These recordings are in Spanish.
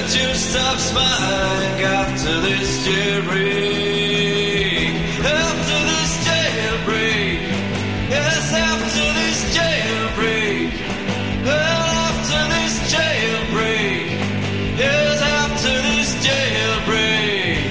just stop smiling after this jailbreak. After this jailbreak. Yes, after this jailbreak. Well, after this jailbreak. Yes, after this jailbreak.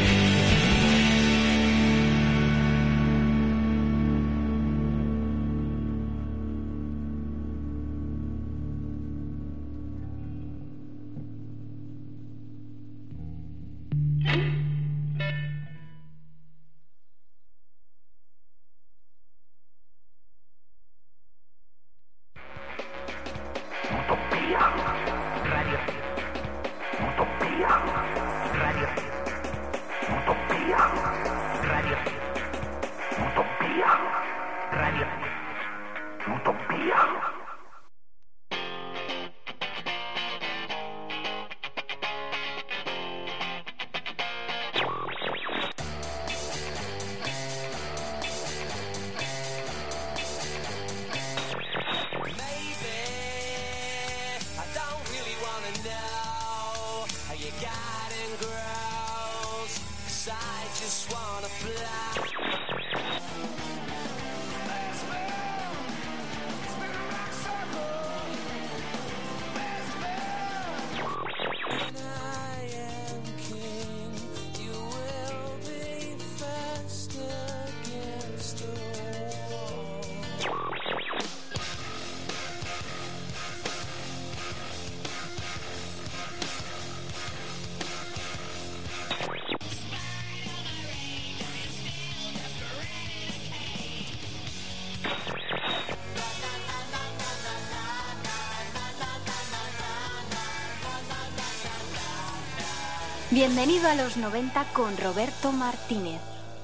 Bienvenido a los 90 con Roberto Martínez.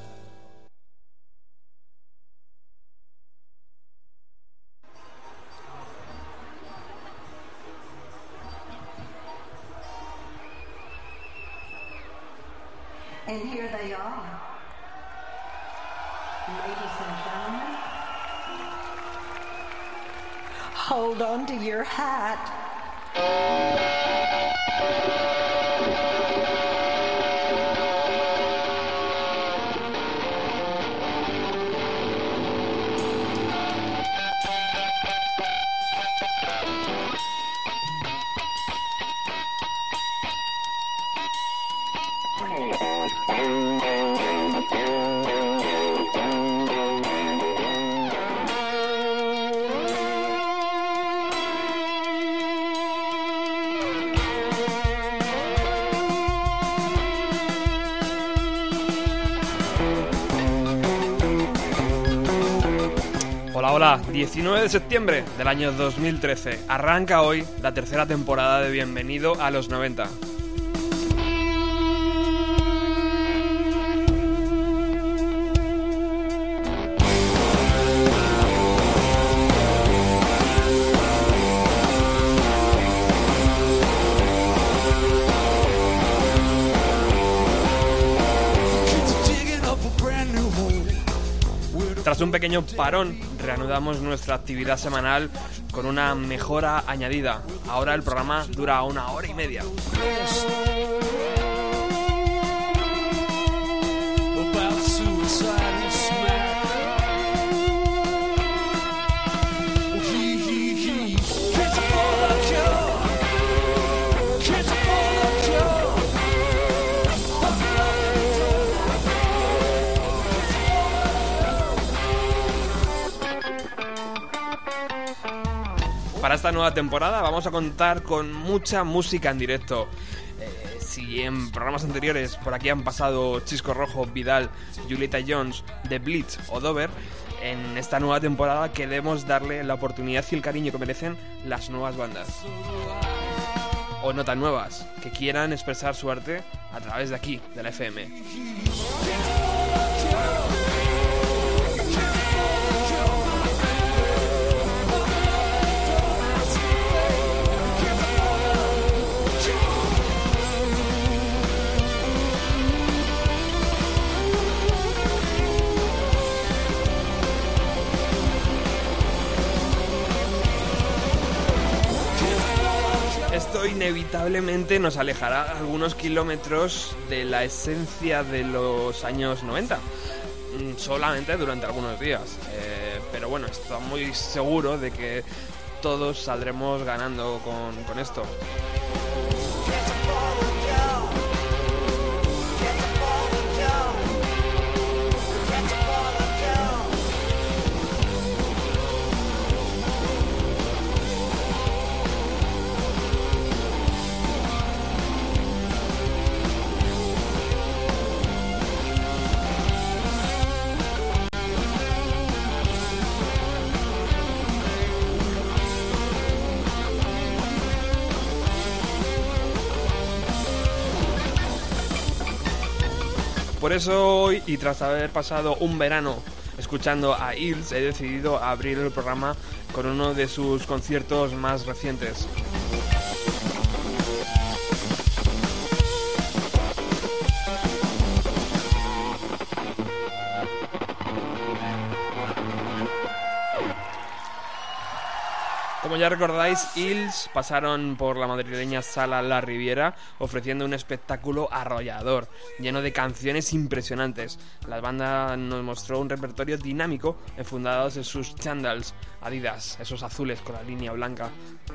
And here they are. Ladies and gentlemen, hold on to your hat. Hola, 19 de septiembre del año 2013. Arranca hoy la tercera temporada de Bienvenido a los 90. Tras un pequeño parón, reanudamos nuestra actividad semanal con una mejora añadida. Ahora el programa dura 1 hora y media. Para esta nueva temporada vamos a contar con mucha música en directo. Si en programas anteriores por aquí han pasado Chisco Rojo, Vidal, Julieta Jones, The Blitz o Dover, en esta nueva temporada queremos darle la oportunidad y el cariño que merecen las nuevas bandas. O no tan nuevas, que quieran expresar su arte a través de aquí, de la FM. Estoy inevitablemente nos alejará algunos kilómetros de la esencia de los años 90. Solamente durante algunos días. Pero bueno, estoy muy seguro de que todos saldremos ganando con esto. Por eso hoy, y tras haber pasado un verano escuchando a Hills, he decidido abrir el programa con uno de sus conciertos más recientes. Como ya recordáis, Hills pasaron por la madrileña Sala La Riviera ofreciendo un espectáculo arrollador, lleno de canciones impresionantes. La banda nos mostró un repertorio dinámico enfundados en sus chandals Adidas, esos azules con la línea blanca.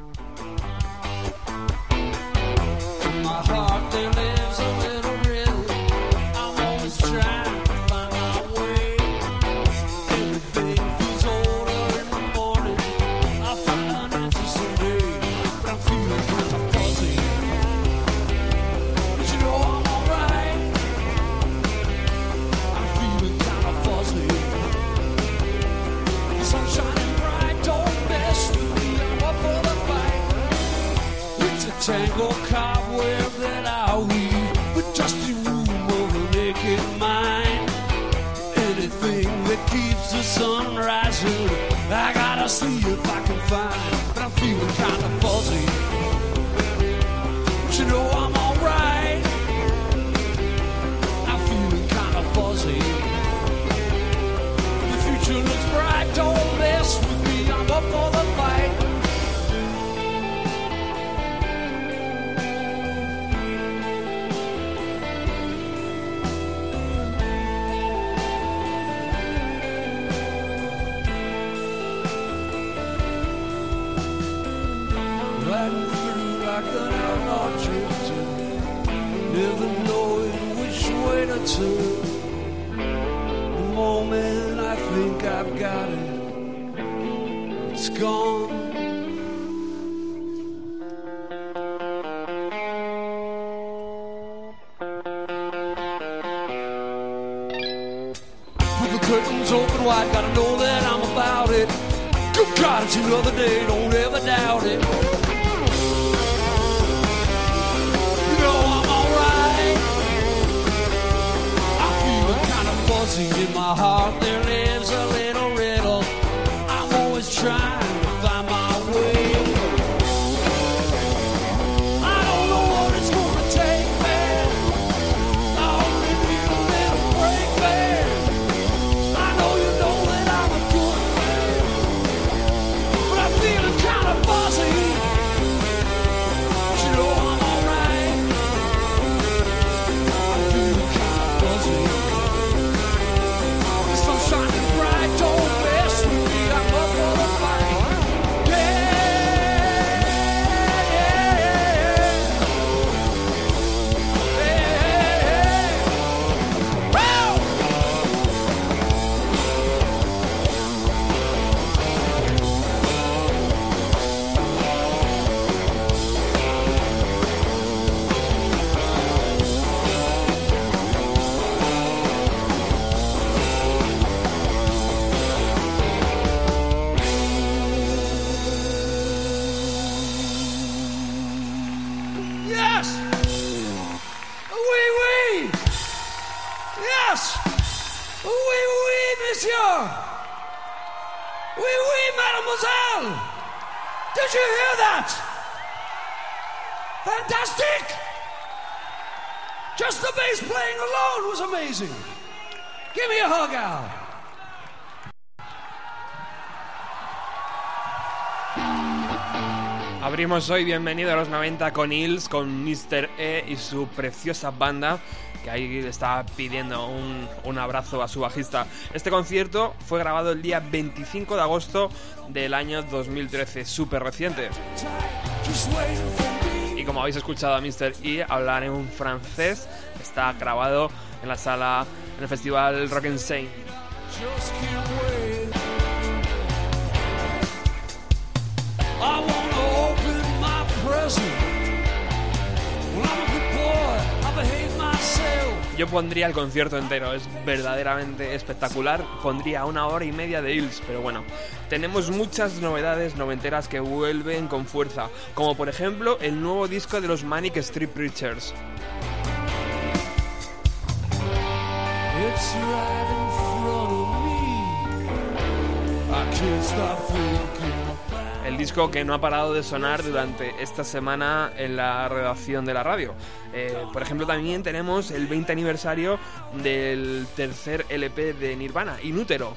Tango cobweb that I weave, the dusty room of a naked mind. Anything that keeps the sun rising, I gotta see if I can find. But I'm feeling kind of fuzzy, but you know I'm alright. I'm feeling kind of fuzzy. The future looks bright, don't mess with me, I'm up for the fight. Riding through like an outlaw drifter, never knowing which way to turn. The moment I think I've got it, it's gone. With the curtains open wide, gotta know that I'm about it. Good God, it's another day, don't ever doubt it. In my heart there lives a little riddle. I'm always trying to find my way. I don't know what it's gonna take, man. I only need a little break, man. I know you know that I'm a good man, but I'm feeling kind of fuzzy. But you know I'm alright. I'm feeling kind of fuzzy. Shining bright, don't mess with me, I'm up for the fight. Yeah, yeah, yeah. Wow! Oui, oui, mademoiselle! Did you hear that? Fantastic! Just the bass playing alone was amazing. Give me a hug, Al. Abrimos hoy Bienvenido a los 90 con Hills, con Mr. E y su preciosa banda, que ahí le está pidiendo un abrazo a su bajista. Este concierto fue grabado el día 25 de agosto del año 2013, súper reciente. Y como habéis escuchado a Mr. E hablar en un francés, está grabado en la sala, en el festival Rock en Seine. Yo pondría el concierto entero, es verdaderamente espectacular. Pondría 1 hora y media de Hills, pero bueno, tenemos muchas novedades noventeras que vuelven con fuerza, como por ejemplo el nuevo disco de los Manic Street Preachers. It's right in front of me. I can't stop thinking. El disco que no ha parado de sonar durante esta semana en la redacción de la radio. Por ejemplo, también tenemos el 20 aniversario del tercer LP de Nirvana, Inútero.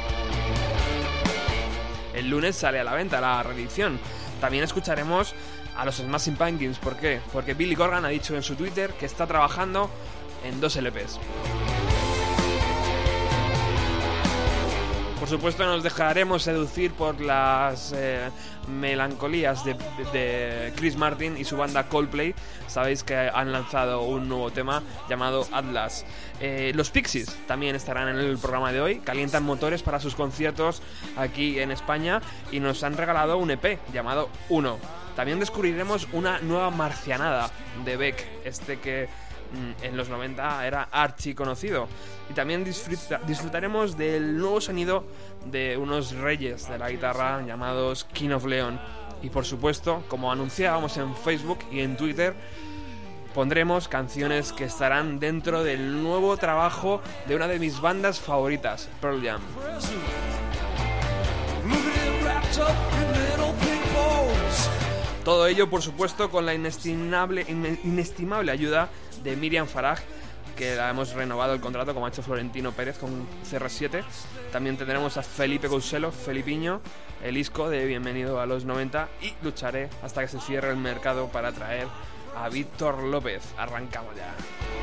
El lunes sale a la venta la reedición. También escucharemos a los Smashing Pumpkins. ¿Por qué? Porque Billy Corgan ha dicho en su Twitter que está trabajando en 2 LPs. Por supuesto, nos dejaremos seducir por las melancolías de Chris Martin y su banda Coldplay. Sabéis que han lanzado un nuevo tema llamado Atlas. Los Pixies también estarán en el programa de hoy. Calientan motores para sus conciertos aquí en España y nos han regalado un EP llamado Uno. También descubriremos una nueva marcianada de Beck, que en los 90 era archi conocido. Y también disfrutaremos del nuevo sonido de unos reyes de la guitarra llamados King of Leon. Y por supuesto, como anunciábamos en Facebook y en Twitter, pondremos canciones que estarán dentro del nuevo trabajo de una de mis bandas favoritas, Pearl Jam. Todo ello, por supuesto, con la inestimable ayuda de Miriam Faraj, que la hemos renovado el contrato, como ha hecho Florentino Pérez con CR7. También tendremos a Felipe Couselo, Felipiño, el isco de Bienvenido a los 90, y lucharé hasta que se cierre el mercado para traer a Víctor López. Arrancamos ya.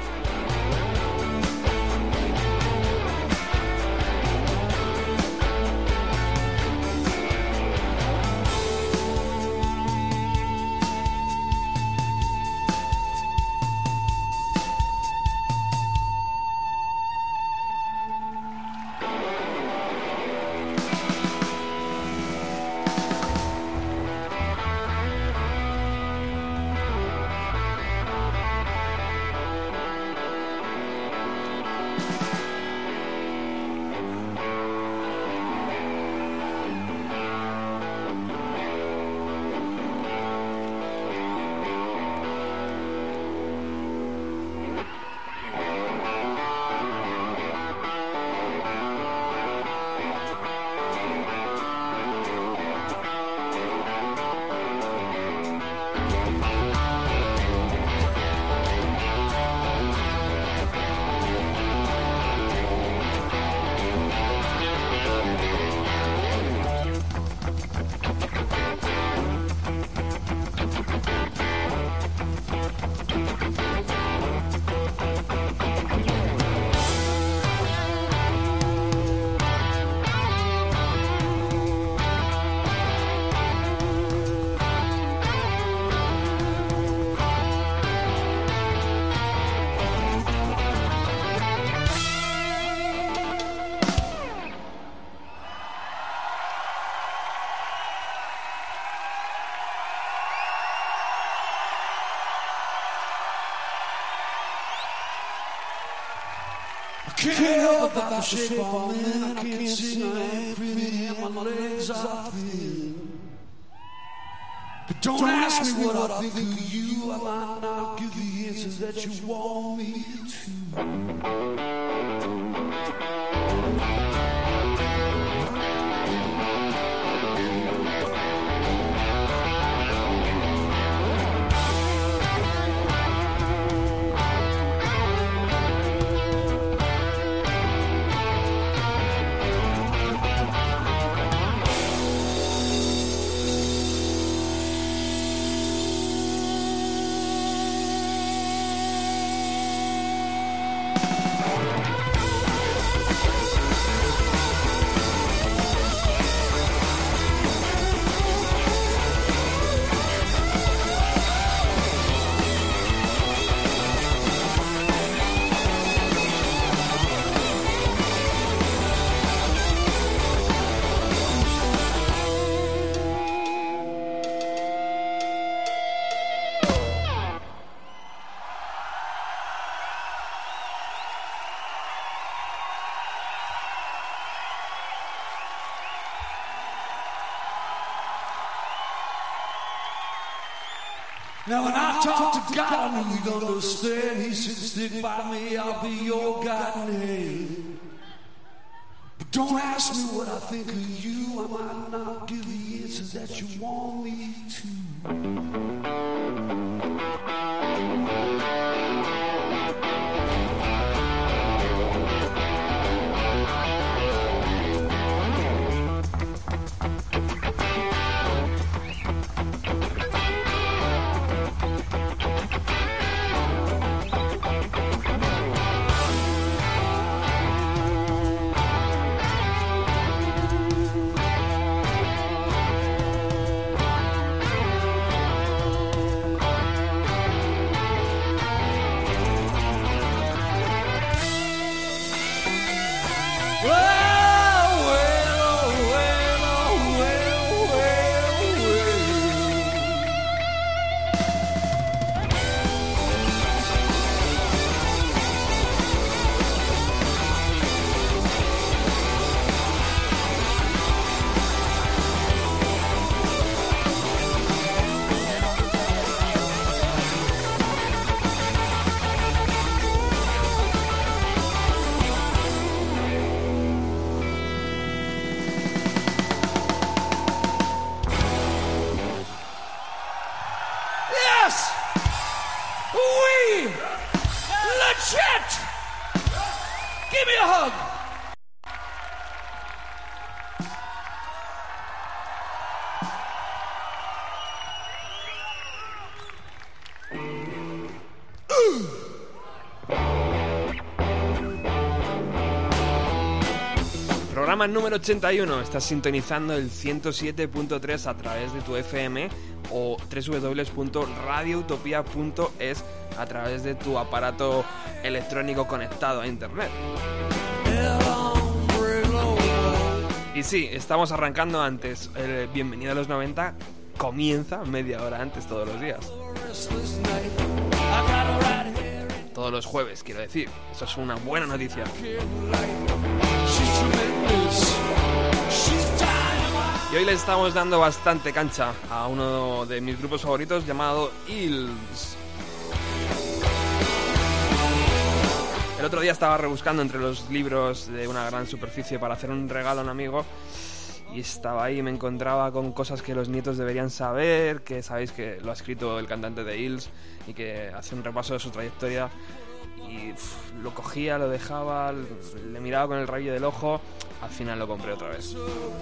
Can't help about the shape of man. I can't see my pretty and my legs are thin. But don't ask me what I think of you. I might not give the answers that you want me to. Now when I talk to God, I know you'd understand. He said, stick by me, I'll be your guiding hand. But don't ask me what I think of you. I might not give the answers that you want me to. Programa número 81, estás sintonizando el 107.3 a través de tu FM o www.radioutopia.es a través de tu aparato electrónico conectado a internet. Y sí, estamos arrancando antes. El Bienvenido a los 90 comienza media hora antes todos los días. Todos los jueves, quiero decir. Eso es una buena noticia. Y hoy le estamos dando bastante cancha a uno de mis grupos favoritos llamado Hills. El otro día estaba rebuscando entre los libros de Una Gran Superficie para hacer un regalo a un amigo y estaba ahí y me encontraba con cosas que los nietos deberían saber, que sabéis que lo ha escrito el cantante de Hills y que hace un repaso de su trayectoria. Y lo cogía, lo dejaba, le miraba con el rabillo del ojo. Al final lo compré otra vez.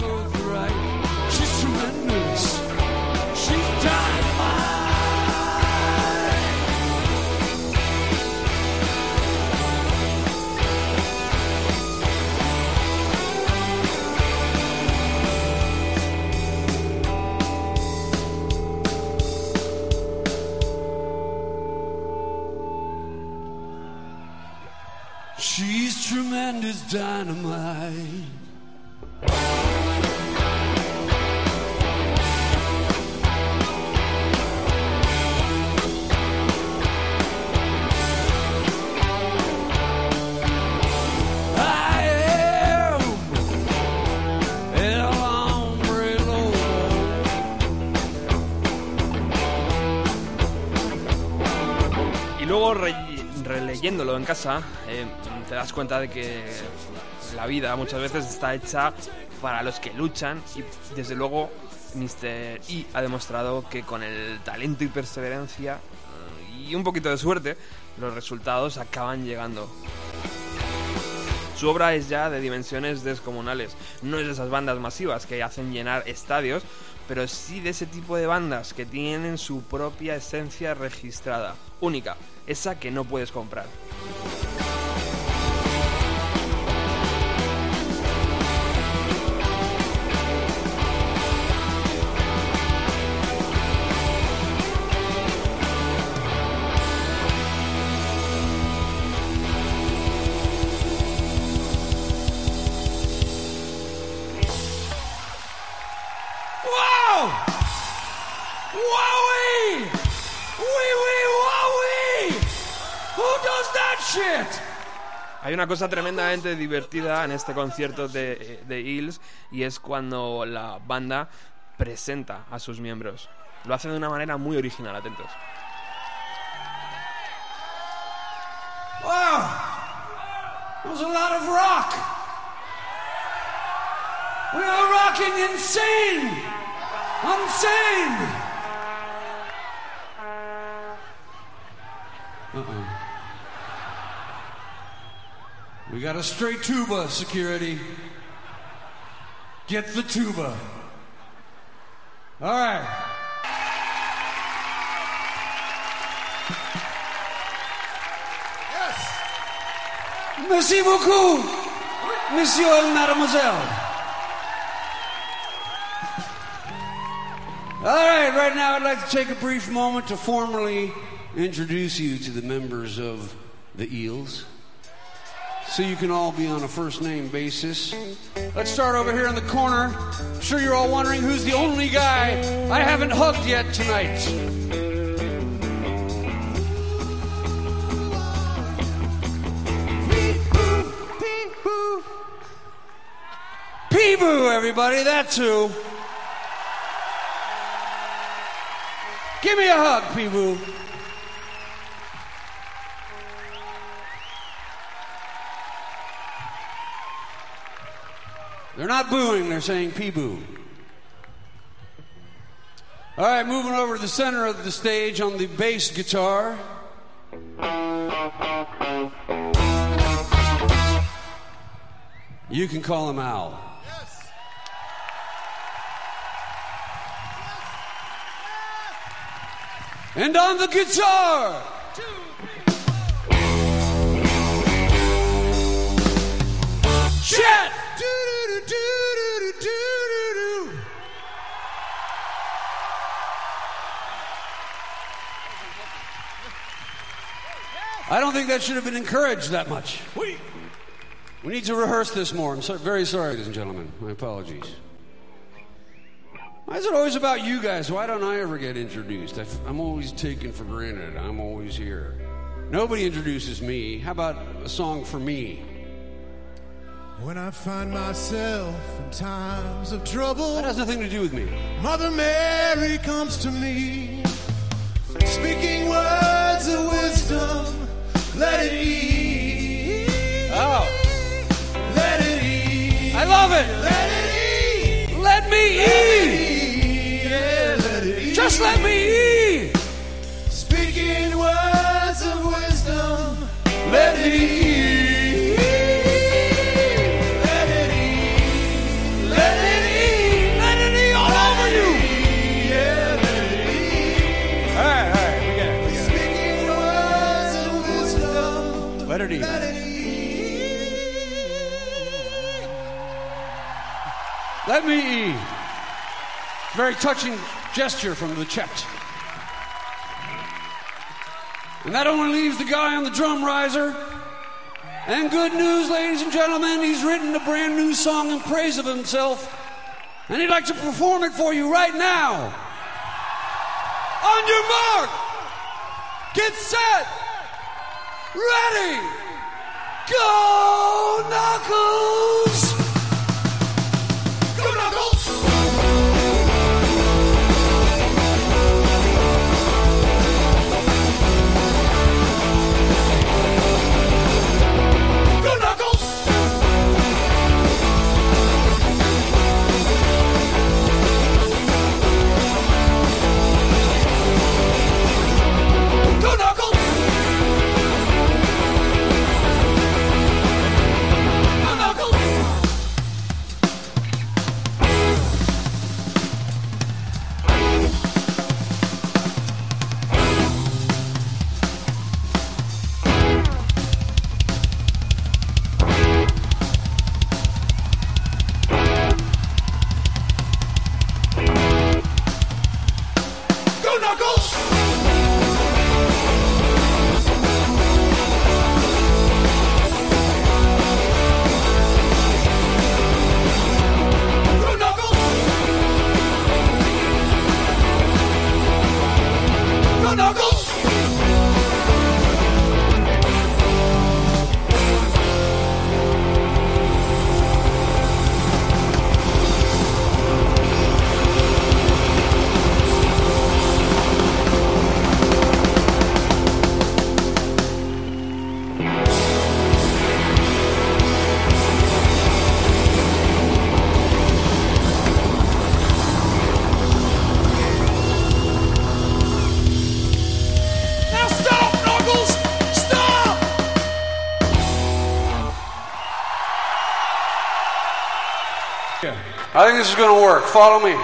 She's tremendous dynamite. Y luego releyéndolo en casa, te das cuenta de que la vida muchas veces está hecha para los que luchan y desde luego Mr. E ha demostrado que con el talento y perseverancia y un poquito de suerte los resultados acaban llegando. Su obra es ya de dimensiones descomunales, no es de esas bandas masivas que hacen llenar estadios, pero sí de ese tipo de bandas que tienen su propia esencia registrada, única, esa que no puedes comprar. Hay una cosa tremendamente divertida en este concierto de Hills y es cuando la banda presenta a sus miembros. Lo hacen de una manera muy original, atentos. That was a lot of rock. We are rocking insane. Insane. We got a straight tuba, security. Get the tuba. All right. Yes. Merci beaucoup, monsieur and mademoiselle. All right now I'd like to take a brief moment to formally introduce you to the members of the Eels, so you can all be on a first name basis. Let's start over here in the corner. I'm sure you're all wondering who's the only guy I haven't hugged yet tonight. Peekaboo. Peekaboo, everybody, that's who. Give me a hug, Peekaboo. They're not booing, they're saying peeboo. All right, moving over to the center of the stage on the bass guitar. You can call him Al. Yes. And on the guitar. 2, 3, 4. Chet. I don't think that should have been encouraged that much. We need to rehearse this more. I'm very sorry, ladies and gentlemen. My apologies. Why is it always about you guys? Why don't I ever get introduced? I'm always taken for granted. I'm always here. Nobody introduces me. How about a song for me? When I find myself in times of trouble, That has nothing to do with me. Mother Mary comes to me, speaking words of wisdom. Let it ease. Oh. Let it ease. I love it. Let it ease. Let me eat. Yeah, let it ease. Just let me eat. Speaking words of wisdom. Let it ease. Let it ease. Let it ease. Let it eat all over you. Yeah, let it ease. All right, we get it. Speaking words of wisdom. Let it eat. Let it ease. Let me eat. It's a very touching gesture from the Chet. And that only leaves the guy on the drum riser. And good news, ladies and gentlemen, he's written a brand new song in praise of himself. And he'd like to perform it for you right now. On your mark. Get set. Ready. Go, Knuckles. Go Knuckles! Go Knuckles! Go Knuckles! Go Knuckles! I think this is going to work. Follow me.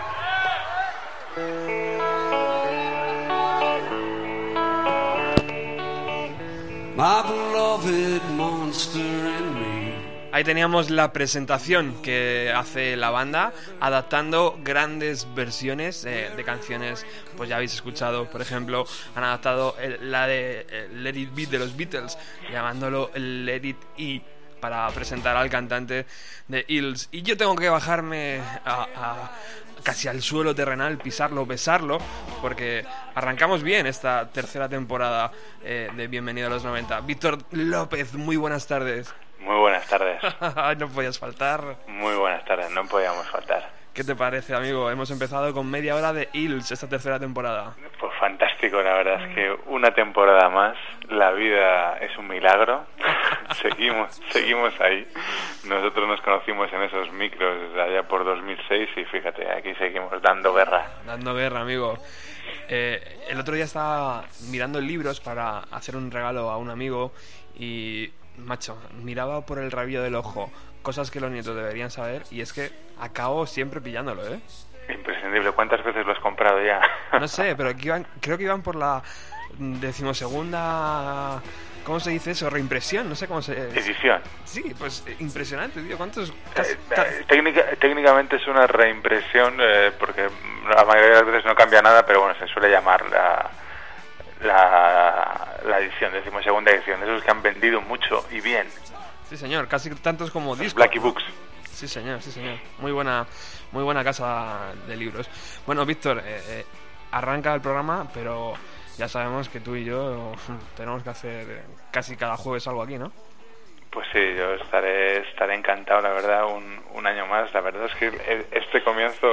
My beloved monster in me. Ahí teníamos la presentación que hace la banda, adaptando grandes versiones de canciones, pues ya habéis escuchado, por ejemplo, han adaptado la de Let It Be de los Beatles, llamándolo Let It E, para presentar al cantante de Hills. Y yo tengo que bajarme casi al suelo terrenal, pisarlo, besarlo, porque arrancamos bien esta tercera temporada de Bienvenido a los 90. Víctor López, muy buenas tardes. Muy buenas tardes. No podías faltar. Muy buenas tardes, no podíamos faltar. ¿Qué te parece, amigo? Hemos empezado con media hora de Hills esta tercera temporada. Pues fantástico, la verdad es que una temporada más, la vida es un milagro. seguimos ahí. Nosotros nos conocimos en esos micros allá por 2006 y fíjate, aquí seguimos dando guerra. Dando guerra, amigo. El otro día estaba mirando libros para hacer un regalo a un amigo y, macho, miraba por el rabillo del ojo cosas que los nietos deberían saber y es que acabo siempre pillándolo, ¿eh? Imprescindible. ¿Cuántas veces lo has comprado ya? No sé, pero creo que iban por la 12ª... ¿Cómo se dice eso? Reimpresión, no sé cómo se... Edición. Sí, pues impresionante, tío. ¿Cuántos...? Técnicamente es una reimpresión porque la mayoría de las veces no cambia nada, pero bueno, se suele llamar la edición, 12ª edición, de esos que han vendido mucho y bien. Sí, señor, casi tantos como Los discos. Blackie Books. Sí, señor, sí, señor. Muy buena casa de libros. Bueno, Víctor, arranca el programa, pero ya sabemos que tú y yo tenemos que hacer casi cada jueves algo aquí, ¿no? Pues sí, yo estaré encantado, la verdad, un año más. La verdad es que este comienzo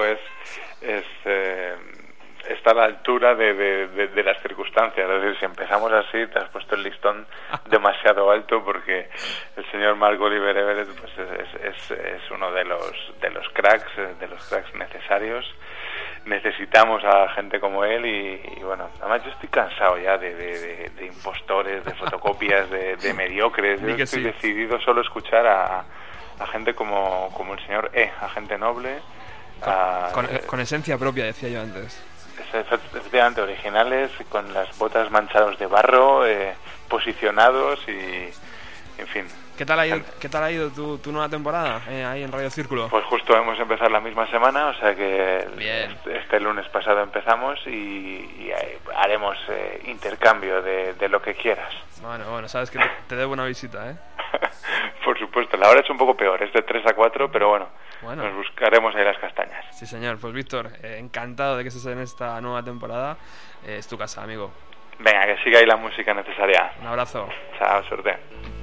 está a la altura de las circunstancias. Es decir, si empezamos así, te has puesto el listón demasiado alto, porque el señor Mark Oliver Everett pues es uno de los cracks necesarios. Necesitamos a gente como él y bueno, además yo estoy cansado ya de impostores, de fotocopias, de mediocres. Yo estoy decidido solo escuchar a gente como el señor a gente noble. Con esencia propia, decía yo antes. Efectivamente, originales, con las botas manchadas de barro, posicionados y, en fin. ¿Qué tal ha ido tu nueva temporada ahí en Radio Círculo? Pues justo hemos empezado la misma semana, o sea que bien. Este lunes pasado empezamos y haremos intercambio de lo que quieras. Bueno, sabes que te debo una visita, ¿eh? Por supuesto, la hora es un poco peor, es de 3 a 4, pero bueno, nos buscaremos ahí las castañas. Sí, señor. Pues Víctor, encantado de que estés en esta nueva temporada. Es tu casa, amigo. Venga, que siga ahí la música necesaria. Un abrazo. Chao, suerte.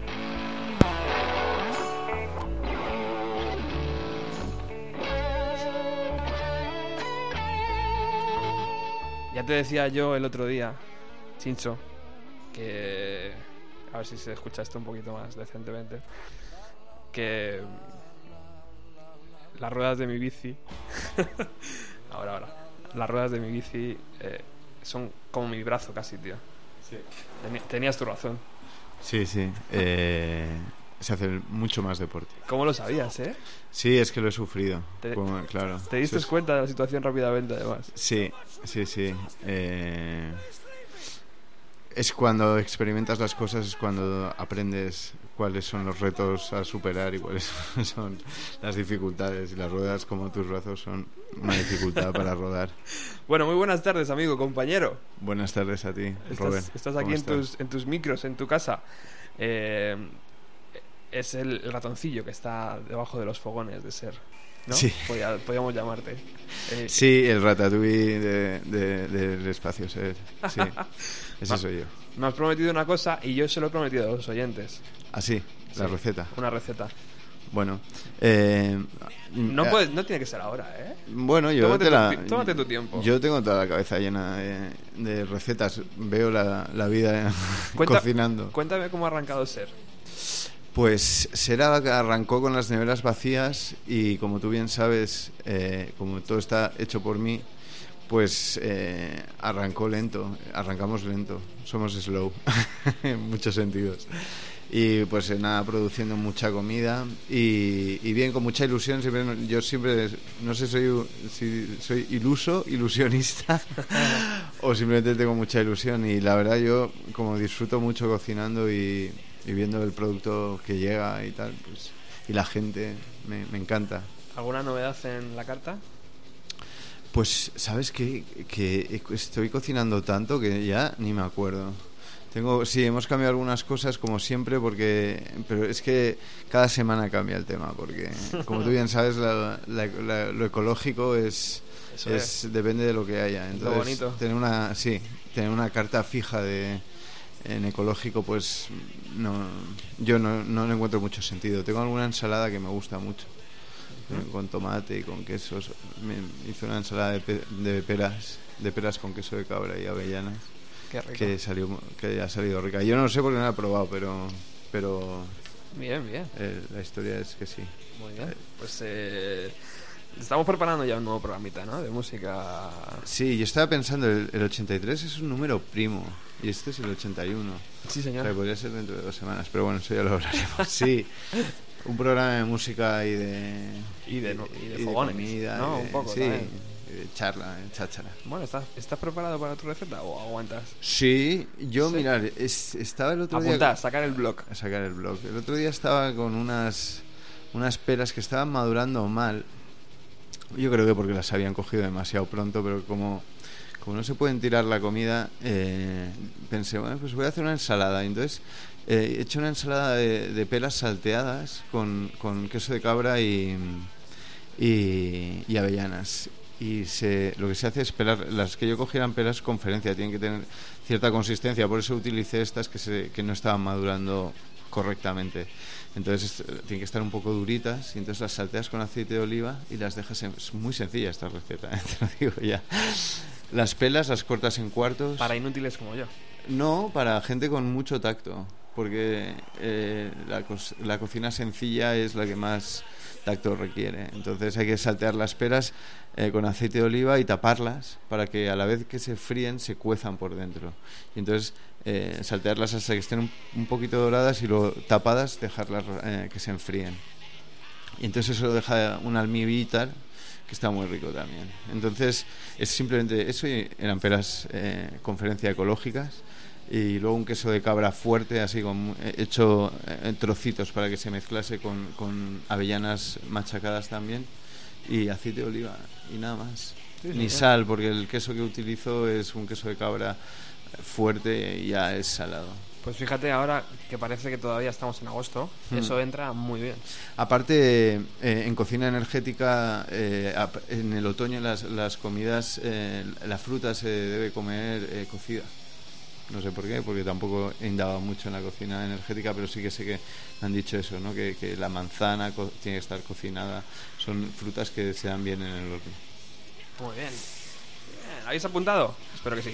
Ya te decía yo el otro día, Chincho, que... A ver si se escucha esto un poquito más decentemente. Que... Las ruedas de mi bici... ahora. Las ruedas de mi bici son como mi brazo casi, tío. Sí. Tenías tu razón. Sí. Se hace mucho más deporte. ¿Cómo lo sabías, eh? Sí, es que lo he sufrido. Claro. ¿Te diste cuenta de la situación rápidamente, además? Sí. Es cuando experimentas las cosas, es cuando aprendes cuáles son los retos a superar y cuáles son las dificultades. Y las ruedas, como tus brazos, son una dificultad para rodar. Bueno, muy buenas tardes, amigo, compañero. Buenas tardes a ti, Robert. Estás aquí en tus micros, en tu casa. Es el ratoncillo que está debajo de los fogones de Ser, ¿no? Sí. Podríamos llamarte. Sí, el ratatouille del espacio Ser. Sí, ese soy yo. Me has prometido una cosa y yo se lo he prometido a los oyentes. ¿Ah, sí? La receta. Una receta. Bueno, no tiene que ser ahora, ¿eh? Bueno, yo tómate tu tiempo. Yo tengo toda la cabeza llena de recetas. Veo la vida cocinando. Cuéntame cómo ha arrancado Ser. Pues Ser arrancó con las neveras vacías y, como tú bien sabes, como todo está hecho por mí, pues arrancamos lento, somos slow en muchos sentidos. Y pues nada, produciendo mucha comida y bien, con mucha ilusión. Yo siempre, no sé si soy ilusionista o simplemente tengo mucha ilusión. Y la verdad yo como disfruto mucho cocinando y viendo el producto que llega y tal, pues, y la gente, me encanta. ¿Alguna novedad en la carta? Pues sabes que estoy cocinando tanto que ya ni me acuerdo. Sí, hemos cambiado algunas cosas como siempre, pero es que cada semana cambia el tema, porque como tú bien sabes, lo ecológico depende de lo que haya. Entonces, lo bonito. Tener una carta fija en ecológico, pues yo no le encuentro mucho sentido. Tengo alguna ensalada que me gusta mucho, con tomate y con quesos. Me hice una ensalada de peras con queso de cabra y avellanas. Qué rico. Que ha salido rica. Yo no sé por qué no la he probado, pero bien. La historia es que sí. Muy bien. Pues estamos preparando ya un nuevo programita, ¿no? De música. Sí, yo estaba pensando, el 83 es un número primo y este es el 81. Sí, señor. O sea, podría ser dentro de 2 semanas, pero bueno, eso ya lo hablaremos. Sí, un programa de música y de fogones, comida, ¿no? Un poco, sí, también. Charla, cháchara. Bueno, ¿estás preparado para tu receta o aguantas? Sí, mirar, estaba el otro día... Sacar el blog. El otro día estaba con unas peras que estaban madurando mal. Yo creo que porque las habían cogido demasiado pronto, pero como no se pueden tirar la comida, pensé, bueno, pues voy a hacer una ensalada. Y entonces he hecho una ensalada de peras salteadas con queso de cabra y avellanas. Y lo que se hace es pelar. Las que yo cogí eran peras conferencia, tienen que tener cierta consistencia, por eso utilicé estas que no estaban madurando correctamente. Entonces tienen que estar un poco duritas, y entonces las salteas con aceite de oliva y las dejas es muy sencilla esta receta, te lo digo ya. Las pelas, las cortas en cuartos. Para inútiles como yo. No, para gente con mucho tacto, porque la cocina sencilla es la que más tacto requiere. Entonces hay que saltear las peras con aceite de oliva y taparlas para que a la vez que se fríen se cuezan por dentro. Y entonces saltearlas hasta que estén un poquito doradas y luego tapadas dejarlas que se enfríen. Y entonces eso deja un almíbar que está muy rico también. Entonces es simplemente eso, y eran peras conferencia ecológicas. Y luego un queso de cabra fuerte, así hecho en trocitos para que se mezclase con avellanas machacadas también, y aceite de oliva y nada más. Ni sal, porque el queso que utilizo es un queso de cabra fuerte y ya es salado. Pues fíjate, ahora que parece que todavía estamos en agosto, eso entra muy bien. Aparte, en cocina energética, en el otoño las comidas, la fruta se debe comer cocida. No sé por qué, porque tampoco he indagado mucho en la cocina energética, pero sí que sé que me han dicho eso, ¿no? Que la manzana tiene que estar cocinada. Son frutas que se dan bien en el horno. Muy bien. ¿Habéis apuntado? Espero que sí.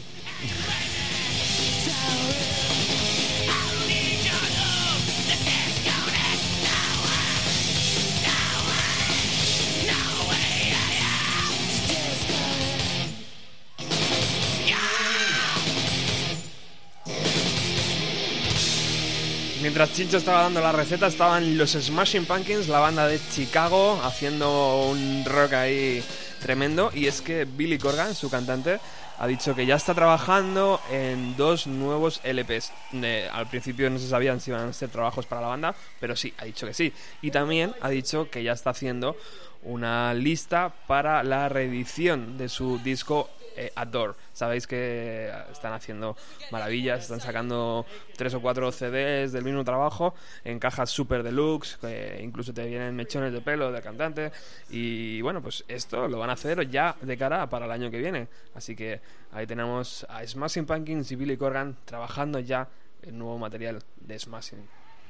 Mientras Chincho estaba dando la receta, estaban los Smashing Pumpkins, la banda de Chicago, haciendo un rock ahí tremendo. Y es que Billy Corgan, su cantante, ha dicho que ya está trabajando en 2 nuevos LPs. Al principio no se sabían si iban a ser trabajos para la banda, pero sí, ha dicho que sí. Y también ha dicho que ya está haciendo una lista para la reedición de su disco Adore. Sabéis que están haciendo maravillas, están sacando 3 o 4 CDs del mismo trabajo en cajas super deluxe, que incluso te vienen mechones de pelo del cantante. Y bueno, pues esto lo van a hacer ya de cara para el año que viene. Así que ahí tenemos a Smashing Pumpkins y Billy Corgan trabajando ya en nuevo material de Smashing.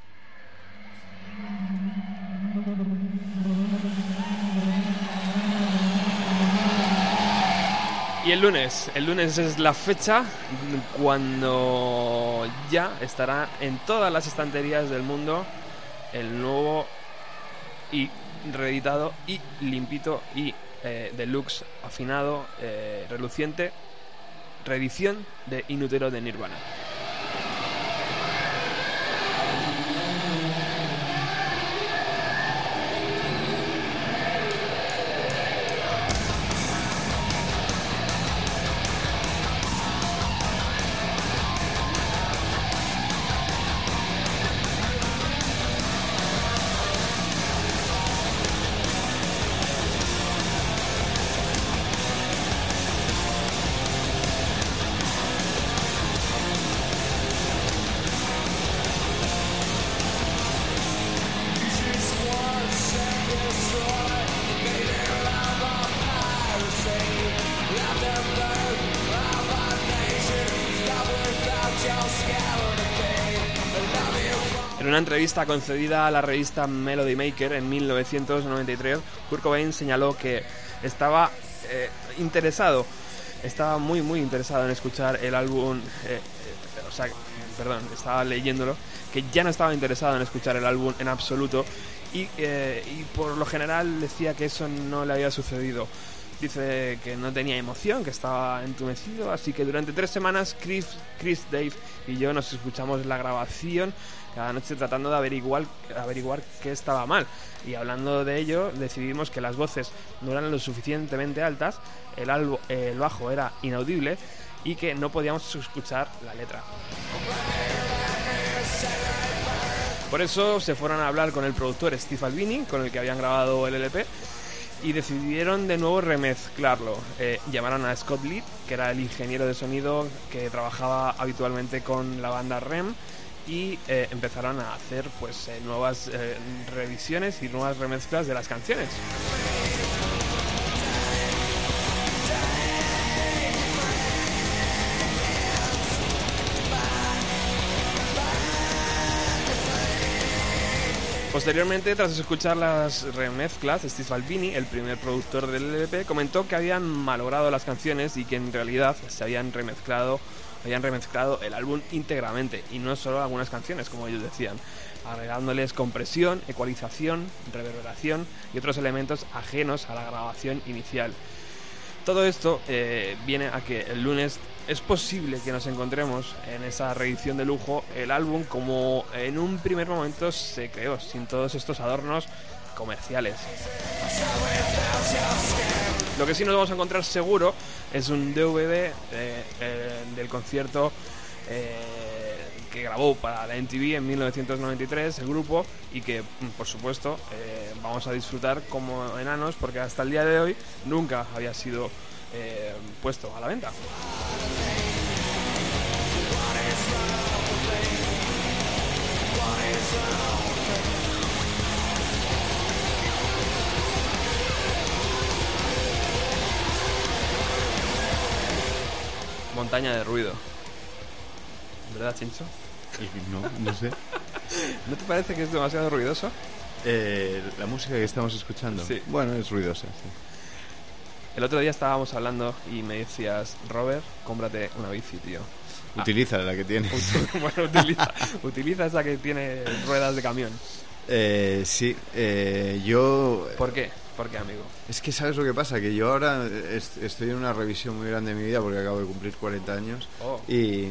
Y el lunes es la fecha cuando ya estará en todas las estanterías del mundo el nuevo y reeditado y limpito y deluxe, afinado, reluciente reedición de In Utero de Nirvana. En una entrevista concedida a la revista Melody Maker en 1993, Kurt Cobain señaló que estaba estaba muy interesado en escuchar el álbum, estaba leyéndolo, que ya no estaba interesado en escuchar el álbum en absoluto y por lo general decía que eso no le había sucedido. Dice que no tenía emoción, que estaba entumecido, así que durante 3 semanas Chris, Dave y yo nos escuchamos la grabación cada noche tratando de averiguar qué estaba mal. Y hablando de ello, decidimos que las voces no eran lo suficientemente altas, el bajo era inaudible y que no podíamos escuchar la letra. Por eso se fueron a hablar con el productor Steve Albini, con el que habían grabado el LP, y decidieron de nuevo remezclarlo. Llamaron a Scott Litt, que era el ingeniero de sonido que trabajaba habitualmente con la banda REM, y empezaron a hacer pues nuevas revisiones y nuevas remezclas de las canciones. Posteriormente, tras escuchar las remezclas, Steve Albini, el primer productor del LP, comentó que habían malogrado las canciones y que en realidad se habían remezclado el álbum íntegramente y no solo algunas canciones, como ellos decían, agregándoles compresión, ecualización, reverberación y otros elementos ajenos a la grabación inicial. Todo esto viene a que el lunes es posible que nos encontremos en esa reedición de lujo el álbum como en un primer momento se creó, sin todos estos adornos comerciales. Lo que sí nos vamos a encontrar seguro es un DVD del concierto que grabó para la MTV en 1993 el grupo, y que por supuesto vamos a disfrutar como enanos, porque hasta el día de hoy nunca había sido puesto a la venta. Montaña de ruido, ¿verdad, Chincho? No sé. ¿No te parece que es demasiado ruidoso? La música que estamos escuchando. Sí. Bueno, es ruidosa, sí. El otro día estábamos hablando y me decías, Robert, cómprate una bici, tío. Utiliza la que tienes. Bueno, utiliza esa que tiene ruedas de camión. Sí, yo... ¿Por qué? ¿Por qué, amigo? Es que ¿sabes lo que pasa? Que yo ahora estoy en una revisión muy grande de mi vida porque acabo de cumplir 40 años. Oh. Y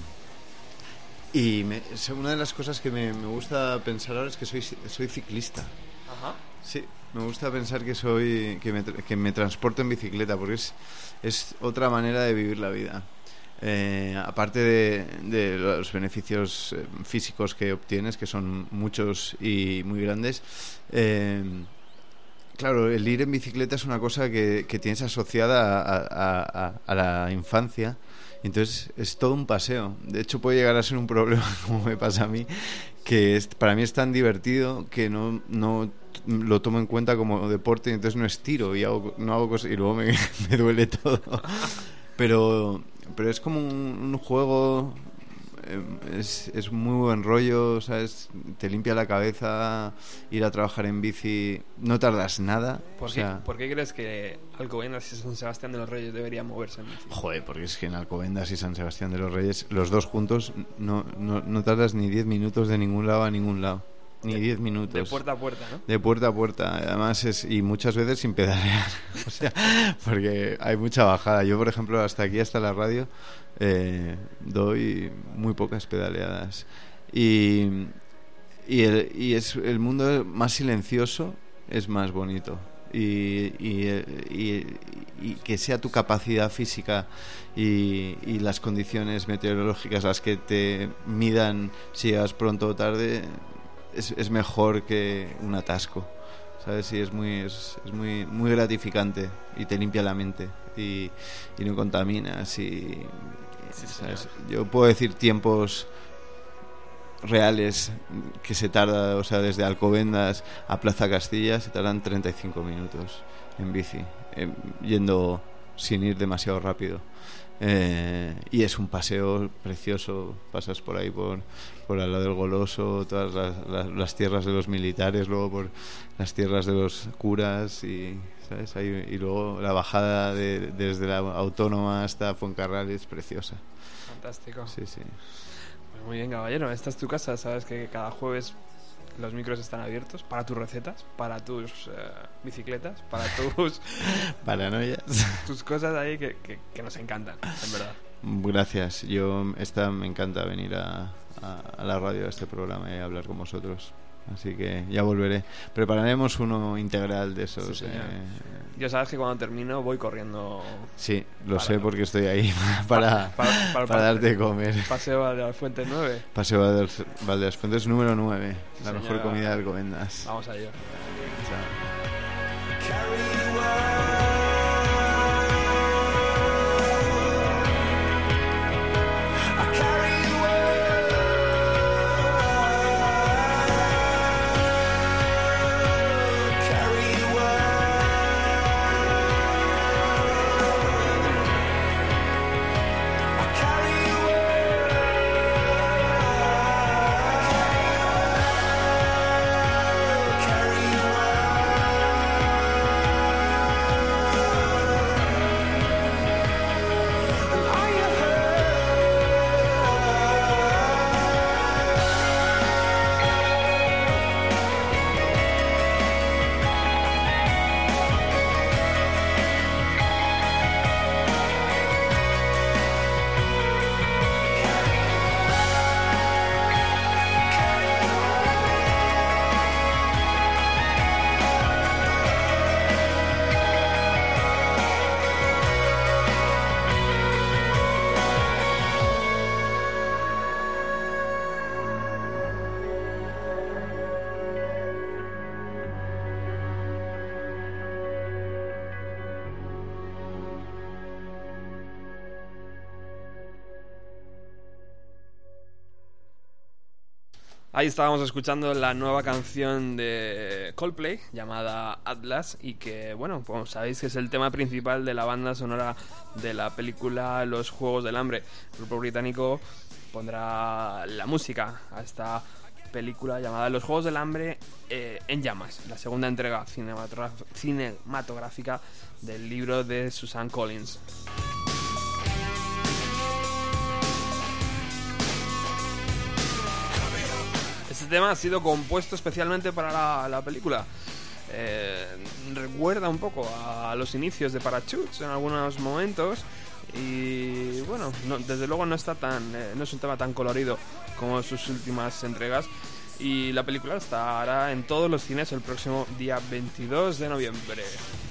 una de las cosas que me gusta pensar ahora es que soy ciclista. Ajá. Sí, me gusta pensar que me transporto en bicicleta, porque es otra manera de vivir la vida. Aparte de los beneficios físicos que obtienes, que son muchos y muy grandes, claro, el ir en bicicleta es una cosa que tienes asociada a la infancia. Entonces es todo un paseo. De hecho puede llegar a ser un problema, como me pasa a mí, que para mí es tan divertido que no lo tomo en cuenta como deporte, y entonces no estiro y no hago cosas, y luego me duele todo. Pero es como un juego. Es muy buen rollo, ¿sabes? Te limpia la cabeza ir a trabajar en bici, no tardas nada. ¿Por qué crees que Alcobendas y San Sebastián de los Reyes deberían moverse en bici? Joder, porque es que en Alcobendas y San Sebastián de los Reyes, los dos juntos, no tardas ni 10 minutos de ningún lado a ningún lado. Ni 10 minutos. De puerta a puerta, ¿no? De puerta a puerta. Además y muchas veces sin pedalear. O sea, porque hay mucha bajada. Yo, por ejemplo, hasta aquí, hasta la radio, doy muy pocas pedaleadas. Y es el mundo más silencioso es más bonito. Y que sea tu capacidad física y las condiciones meteorológicas las que te midan si llegas pronto o tarde, es mejor que un atasco, ¿sabes? Y es muy gratificante y te limpia la mente y no contaminas ¿sabes? Yo puedo decir tiempos reales que se tarda, o sea, desde Alcobendas a Plaza Castilla se tardan 35 minutos en bici, yendo sin ir demasiado rápido. Y es un paseo precioso. Pasas por ahí por al lado del Goloso, todas las tierras de los militares, luego por las tierras de los curas y, ¿sabes? Ahí, y luego la bajada desde la Autónoma hasta Fuencarral es preciosa. Fantástico. Sí. Pues muy bien, caballero, esta es tu casa. Sabes que cada jueves los micros están abiertos para tus recetas, para tus bicicletas, para tus paranoias, tus cosas ahí que nos encantan, en verdad. Gracias. Me encanta venir a la radio, a este programa y hablar con vosotros. Así que ya volveré. Prepararemos uno integral de esos. Sí, ya sabes que cuando termino voy corriendo. Sí, lo sé porque estoy ahí para darte de comer. Paseo de las Fuentes 9. Paseo de las Fuentes número 9. La mejor comida de Alcobendas. Vamos allá. Ahí estábamos escuchando la nueva canción de Coldplay llamada Atlas y que, bueno, como sabéis que es el tema principal de la banda sonora de la película Los Juegos del Hambre. El grupo británico pondrá la música a esta película llamada Los Juegos del Hambre en llamas, la segunda entrega cinematográfica del libro de Suzanne Collins. Este tema ha sido compuesto especialmente para la película. Recuerda un poco a los inicios de Parachutes en algunos momentos y bueno, desde luego no es un tema tan colorido como sus últimas entregas y la película estará en todos los cines el próximo día 22 de noviembre.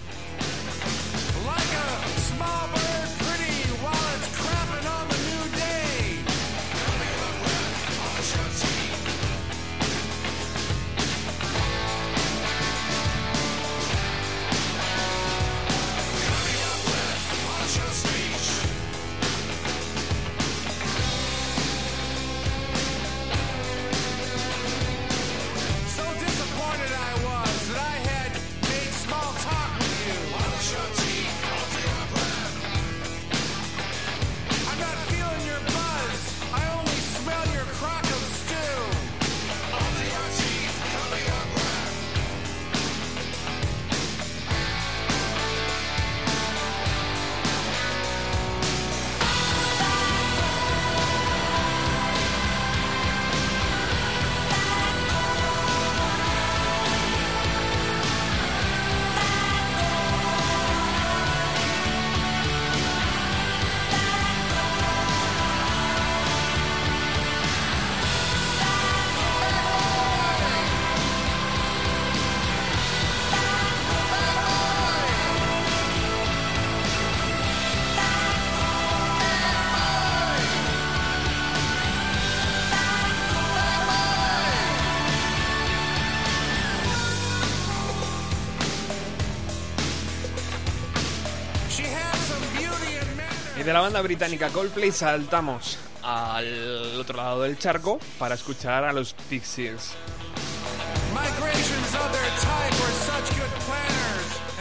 Y de la banda británica Coldplay saltamos al otro lado del charco para escuchar a los Pixies. Migrations of their type were such good planners and not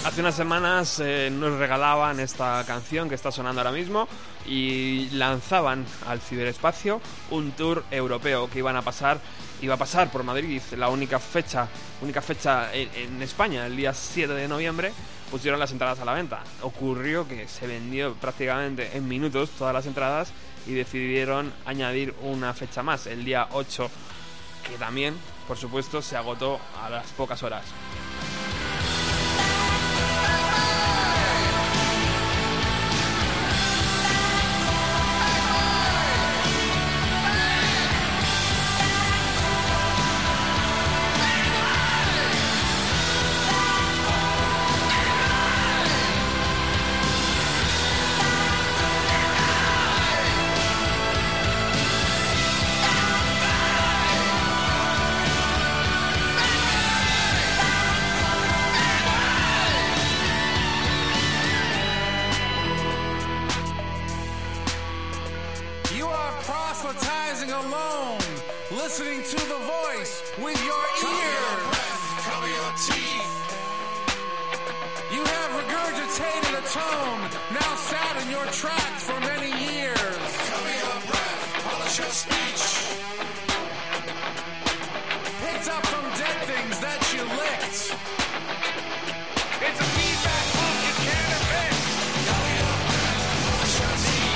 Hace unas semanas nos regalaban esta canción que está sonando ahora mismo y lanzaban al ciberespacio un tour europeo que iba a pasar por Madrid. La única fecha en España, el día 7 de noviembre, pusieron las entradas a la venta. Ocurrió que se vendió prácticamente en minutos todas las entradas y decidieron añadir una fecha más, el día 8, que también, por supuesto, se agotó a las pocas horas. Alone, listening to the voice with your ears. Cover your teeth. You have regurgitated a tone now sat in your track for many years. Cover your breath, polish your speech. Picked up from dead things that you licked. It's a feedback loop you can't evict. Cover your breath, polish your teeth.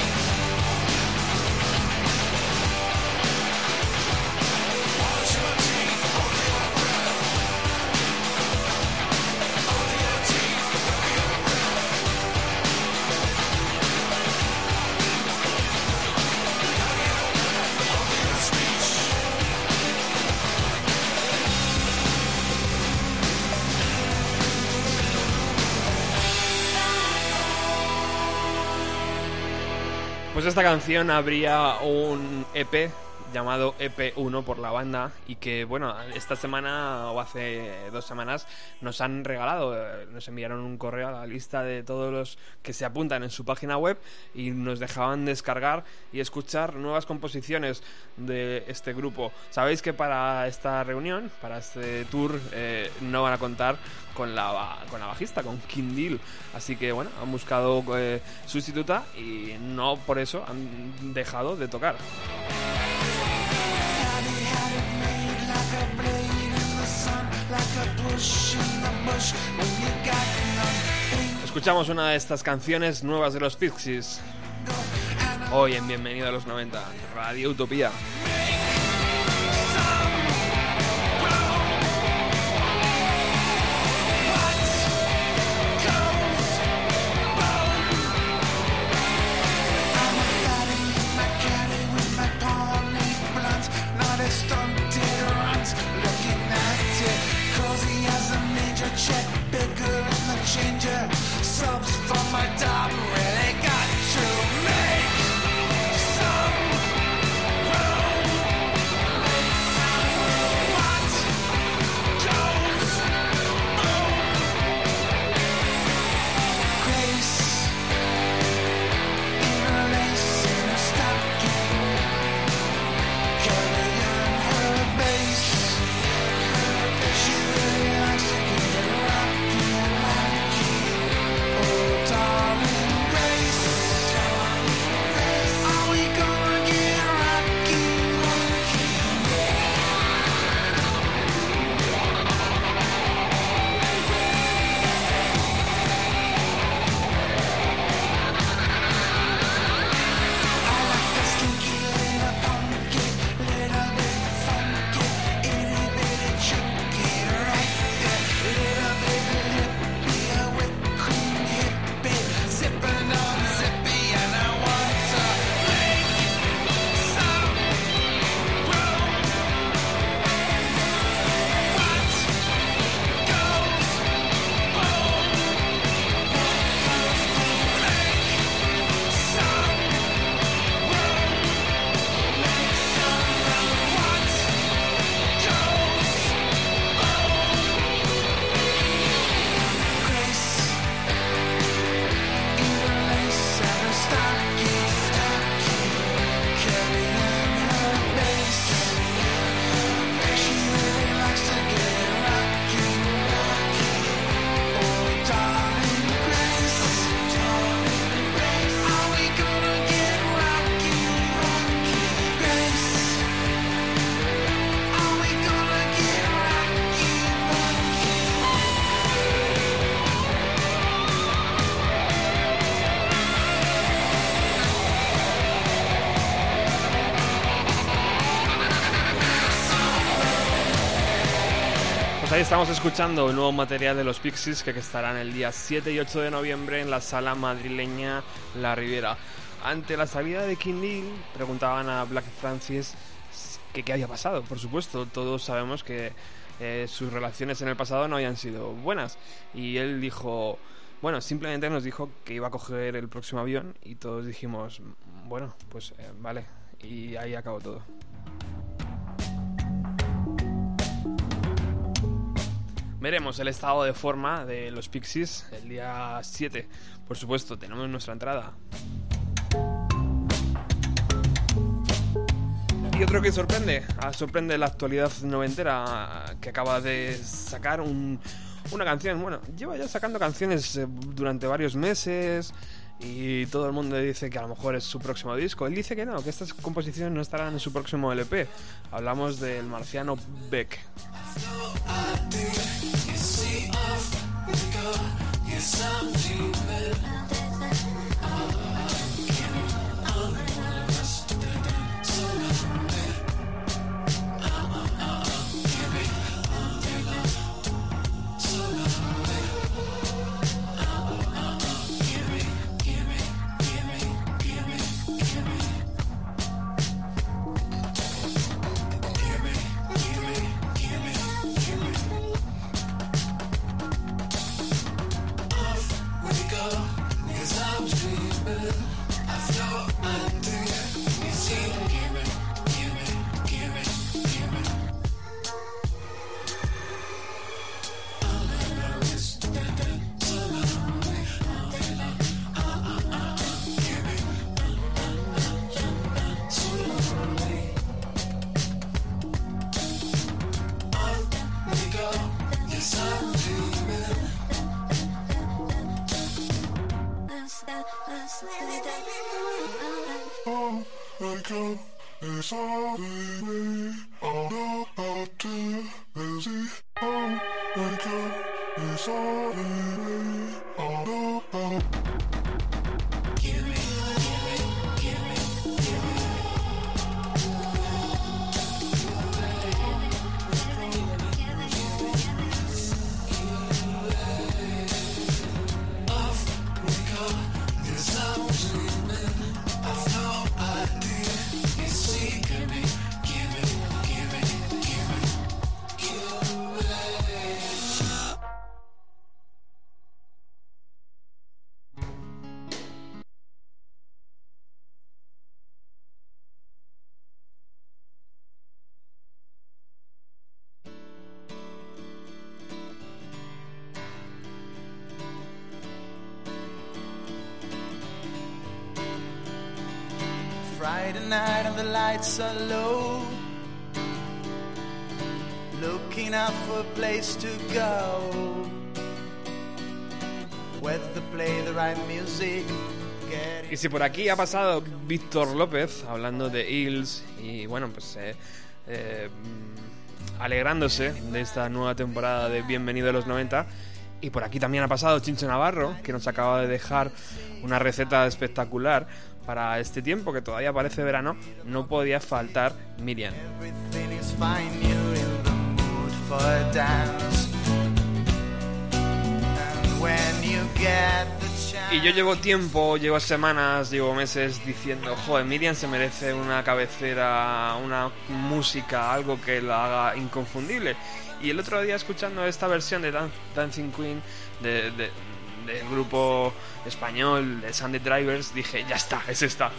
Pues esta canción abría un EP llamado EP1 por la banda y que, bueno, esta semana o hace 2 semanas nos han regalado, nos enviaron un correo a la lista de todos los que se apuntan en su página web y nos dejaban descargar y escuchar nuevas composiciones de este grupo. Sabéis que para esta reunión, para este tour, no van a contar con la bajista, con Kim Deal, así que bueno, han buscado sustituta y no por eso han dejado de tocar. Escuchamos una de estas canciones nuevas de los Pixies hoy en Bienvenido a los 90, Radio Utopía. Subs from my job really got to make some room. What goes Grace in a lace in a stocking, carrying her bass. She really likes to get rocky and lanky. Oh, darling. Pues ahí estamos escuchando el nuevo material de los Pixies que estarán el día 7 y 8 de noviembre en la sala madrileña La Riviera. Ante la salida de King Deal, preguntaban a Black Francis que qué había pasado. Por supuesto, todos sabemos que sus relaciones en el pasado no habían sido buenas. Y él dijo, bueno, simplemente nos dijo que iba a coger el próximo avión y todos dijimos, bueno, pues vale. Y ahí acabó todo. Veremos el estado de forma de los Pixies el día 7. Por supuesto, tenemos nuestra entrada. Y otro que sorprende la actualidad noventera, que acaba de sacar una canción. Bueno, lleva ya sacando canciones durante varios meses y todo el mundo dice que a lo mejor es su próximo disco. Él dice que no, que estas composiciones no estarán en su próximo LP. Hablamos del marciano Beck. Friday night and the lights are low, looking out for a place to go, where to play the right music. Y si por aquí ha pasado Víctor López hablando de Hills y bueno, pues alegrándose de esta nueva temporada de Bienvenido a los 90, y por aquí también ha pasado Chincho Navarro, que nos acaba de dejar una receta espectacular para este tiempo que todavía parece verano. No podía faltar Miriam. Y yo llevo semanas, llevo meses diciendo, joder, Miriam se merece una cabecera, una música, algo que la haga inconfundible. Y el otro día, escuchando esta versión de Dancing Queen del grupo español de Sunday Drivers, dije, ya está, es esta.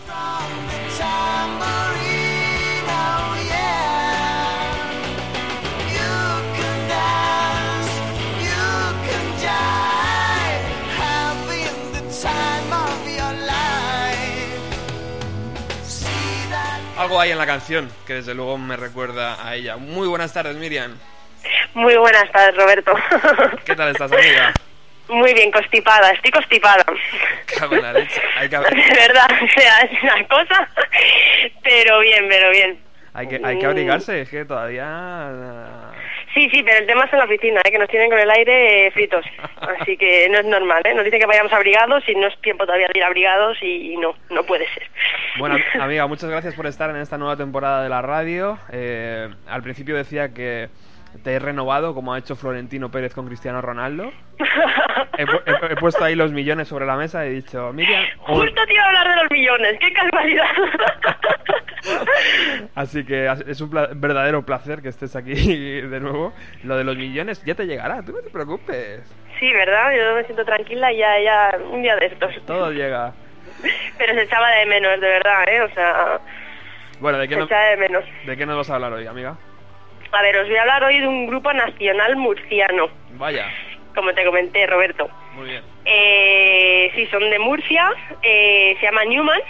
Algo hay en la canción que desde luego me recuerda a ella. Muy buenas tardes, Miriam. Muy buenas tardes, Roberto. ¿Qué tal estás, amiga? Muy bien, constipada, estoy constipada. Cago en la leche. De verdad, o sea, es una cosa, pero bien. Hay que abrigarse, es que todavía... Sí, pero el tema es en la oficina, que nos tienen con el aire fritos, así que no es normal, nos dicen que vayamos abrigados y no es tiempo todavía de ir abrigados y no puede ser. Bueno, amiga, muchas gracias por estar en esta nueva temporada de la radio. Al principio decía que te he renovado como ha hecho Florentino Pérez con Cristiano Ronaldo. He puesto ahí los millones sobre la mesa y he dicho, Miriam... Justo te iba a hablar de los millones, qué casualidad. Así que es un verdadero placer que estés aquí de nuevo. Lo de los millones ya te llegará, tú no te preocupes. Sí, ¿verdad? Yo me siento tranquila y ya un día de estos. Todo llega. Pero se echaba de menos, de verdad, ¿eh? O sea... Bueno, se echaba de menos. ¿De qué nos vas a hablar hoy, amiga? A ver, os voy a hablar hoy de un grupo nacional murciano. Vaya. Como te comenté, Roberto. Muy bien. Sí, son de Murcia, se llama Newman.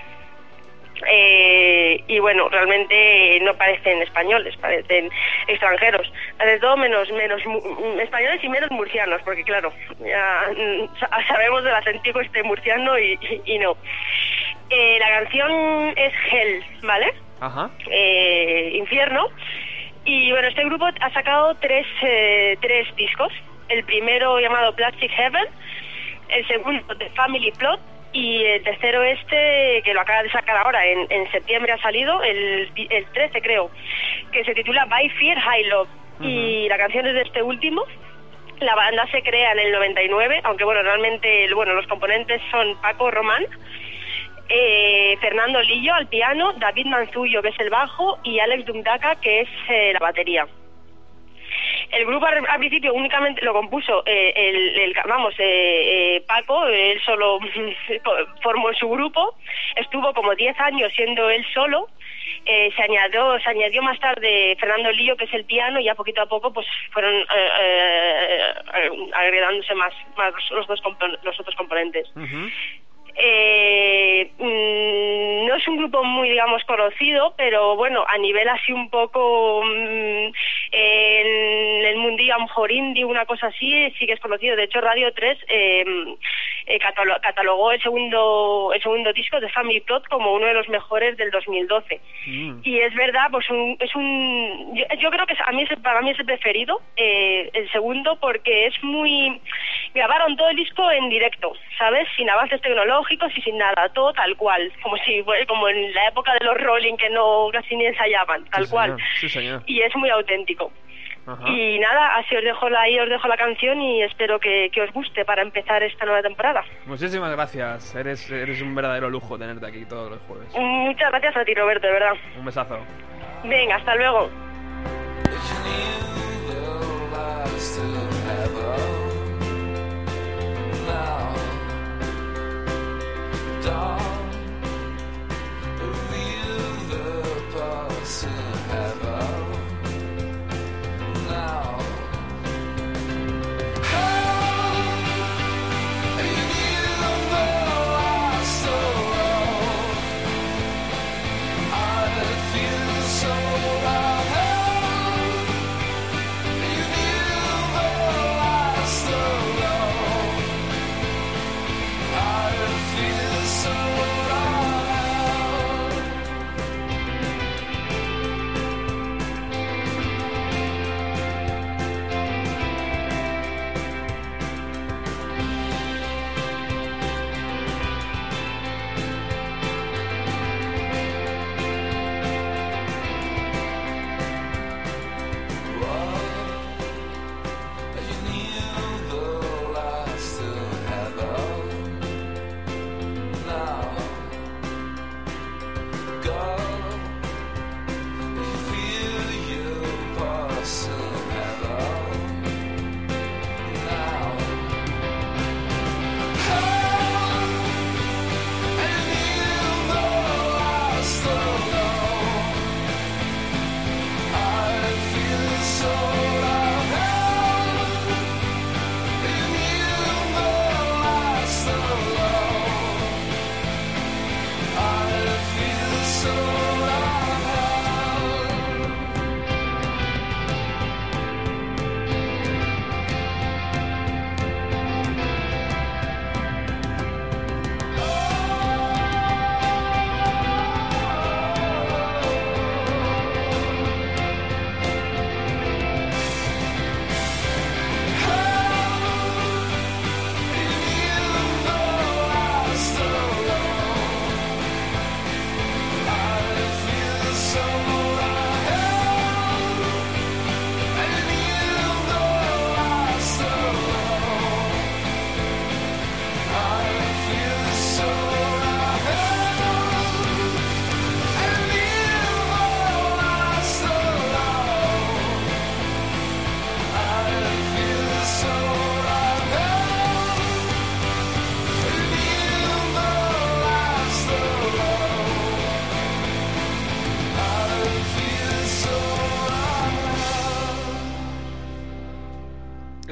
Y bueno, realmente no parecen españoles, parecen extranjeros. De todo menos españoles y menos murcianos, porque claro, ya sabemos del acentico murciano y no. La canción es Hell, ¿vale? Ajá. Infierno. Y bueno, este grupo ha sacado tres discos. El primero llamado Plastic Heaven, el segundo The Family Plot y el tercero que lo acaba de sacar ahora, en septiembre ha salido, el 13 creo, que se titula By Fear High Love. Y la canción es de este último. La banda se crea en el 99, aunque bueno, realmente los componentes son Paco Román, Fernando Lillo al piano, David Manzullo, que es el bajo, y Alex Dumdaka, que es la batería. El grupo al principio únicamente lo compuso Paco, él solo formó su grupo, estuvo como 10 años siendo él solo. Se añadió más tarde Fernando Lillo, que es el piano, y ya poquito a poco pues fueron agregándose más los otros componentes. No es un grupo muy, digamos, conocido, pero bueno, a nivel así un poco en el mundillo, a lo mejor indie, una cosa así, sí que es conocido. De hecho, Radio 3 catalogó el segundo disco de Family Plot como uno de los mejores del 2012. Y es verdad, pues yo creo que para mí es el preferido, el segundo, porque es muy... Grabaron todo el disco en directo, ¿sabes? Sin avances tecnológicos y sin nada, todo tal cual, como en la época de los Rolling, que no casi ni ensayaban, tal cual. Sí, señor. Y es muy auténtico. Ajá. Y nada, así os dejo la canción y espero que os guste para empezar esta nueva temporada. Muchísimas gracias, eres un verdadero lujo tenerte aquí todos los jueves. Muchas gracias a ti, Roberto, de verdad. Un besazo. Venga, hasta luego. I feel so alive.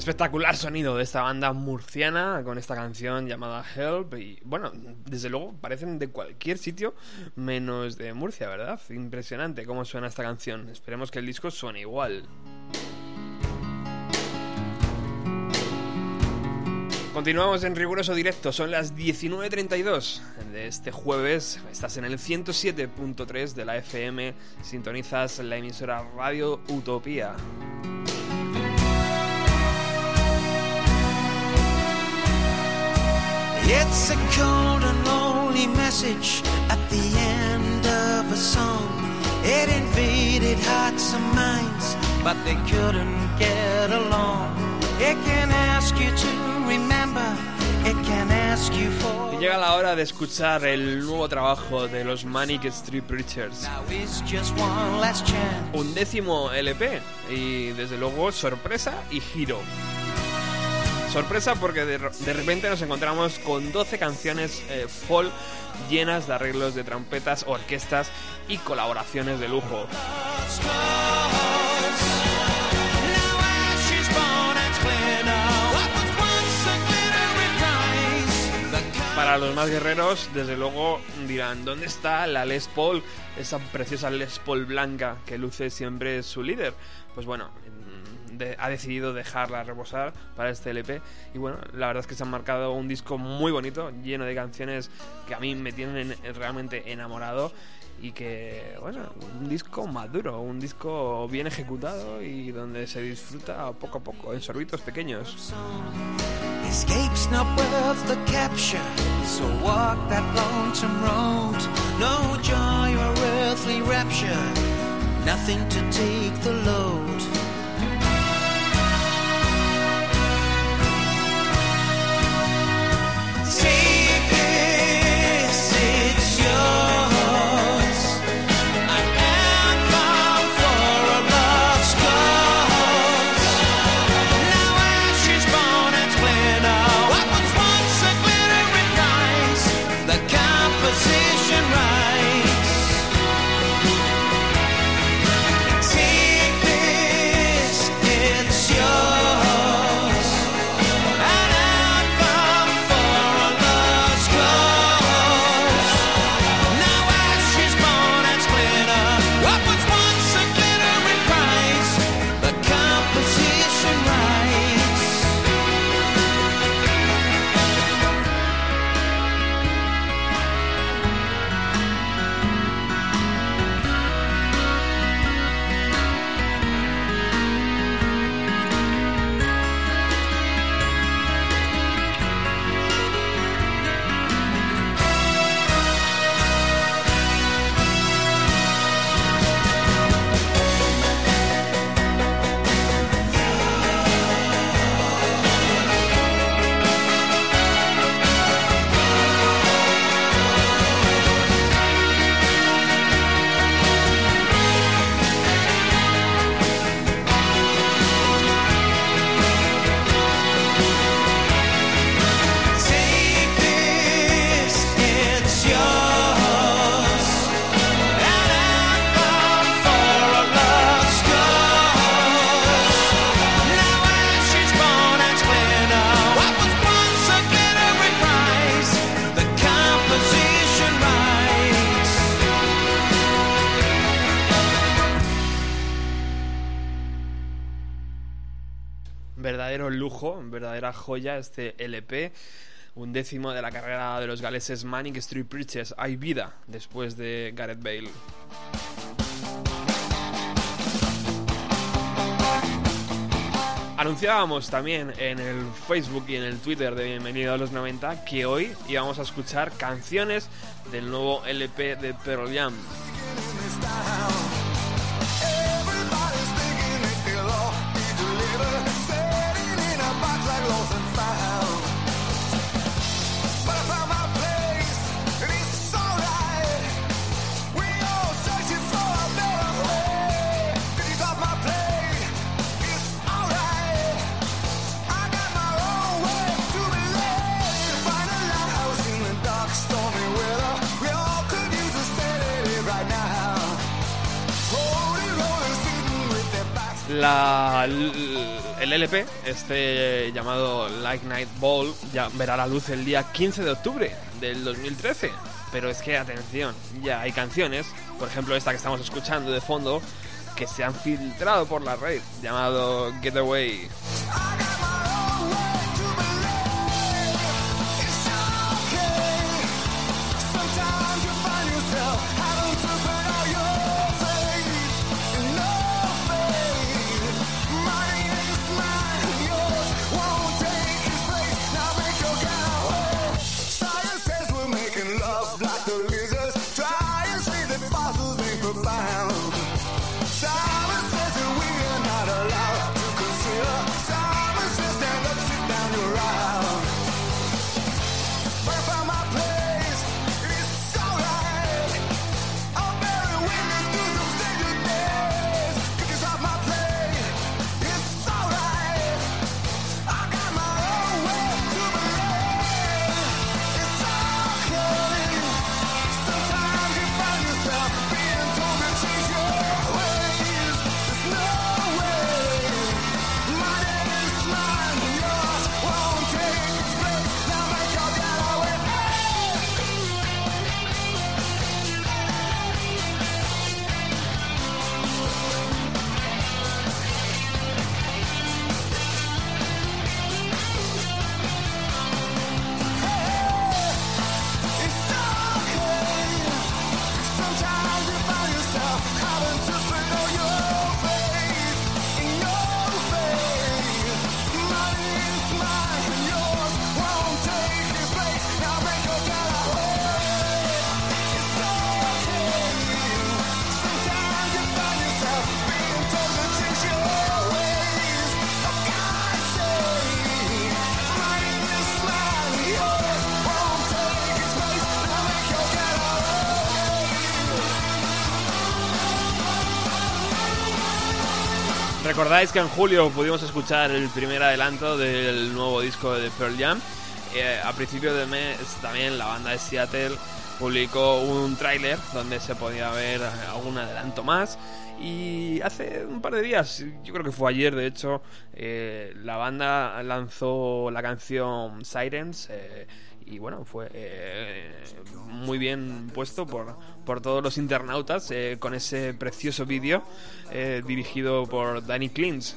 Espectacular sonido de esta banda murciana con esta canción llamada Help. Y bueno, desde luego parecen de cualquier sitio menos de Murcia, ¿verdad? Impresionante cómo suena esta canción. Esperemos que el disco suene igual. Continuamos en riguroso directo, son las 19:32 de este jueves. Estás en el 107.3 de la FM, sintonizas la emisora Radio Utopía. It's a cold and lonely message at the end of a song. It invaded hearts and minds, but they couldn't get along. It can ask you to remember, it can ask you for. Y llega la hora de escuchar el nuevo trabajo de los Manic Street Preachers. Now it's just one last chance. 11º LP y desde luego sorpresa y giro. Sorpresa porque de repente nos encontramos con 12 canciones folk llenas de arreglos de trompetas, orquestas y colaboraciones de lujo. Para los más guerreros, desde luego dirán, ¿dónde está la Les Paul? Esa preciosa Les Paul blanca que luce siempre su líder. Pues bueno, ha decidido dejarla reposar para este LP y bueno, la verdad es que se han marcado un disco muy bonito, lleno de canciones que a mí me tienen realmente enamorado y que, bueno, un disco maduro, un disco bien ejecutado y donde se disfruta poco a poco, en sorbitos pequeños. Escape's not worth the capture, so walk that lonesome road. No joy or earthly rapture, nothing to take the load. Take this, it's yours. An anthem for a lost cause. Now ashes, bone and splinter. What was once a glittering prize, the composition writes. Take this, it's yours. An anthem for a lost cause. Now ashes, bone and splinter. What was once a glittering prize, the composition writes. Take this, it's yours. An anthem for a lost cause. Now ashes, bone and splinter. What was once a glittering prize, the composition writes. Verdadero lujo, verdadera joya este LP, 11º de la carrera de los galeses Manic Street Preachers. Hay vida después de Gareth Bale. Anunciábamos también en el Facebook y en el Twitter de Bienvenido a los 90 que hoy íbamos a escuchar canciones del nuevo LP de Pearl Jam. Everybody's thinking that they'll all be delivered, sitting in a box like lost and found. But I found my place, and it's alright. We all searching for a better way. This is off my plate, it's alright. I got my own way to be led. Find a lighthouse in the dark, stormy weather. We all could use a steady right El LP, llamado Like Night Ball, ya verá la luz el día 15 de octubre del 2013. Pero es que, atención, ya hay canciones, por ejemplo esta que estamos escuchando de fondo, que se han filtrado por la red, llamado Getaway. Recordáis que en julio pudimos escuchar el primer adelanto del nuevo disco de Pearl Jam. A principios de mes también la banda de Seattle publicó un tráiler donde se podía ver algún adelanto más. Y hace un par de días, yo creo que fue ayer de hecho, la banda lanzó la canción Sirens. Y bueno, fue muy bien puesto por todos los internautas con ese precioso vídeo dirigido por Danny Klintz.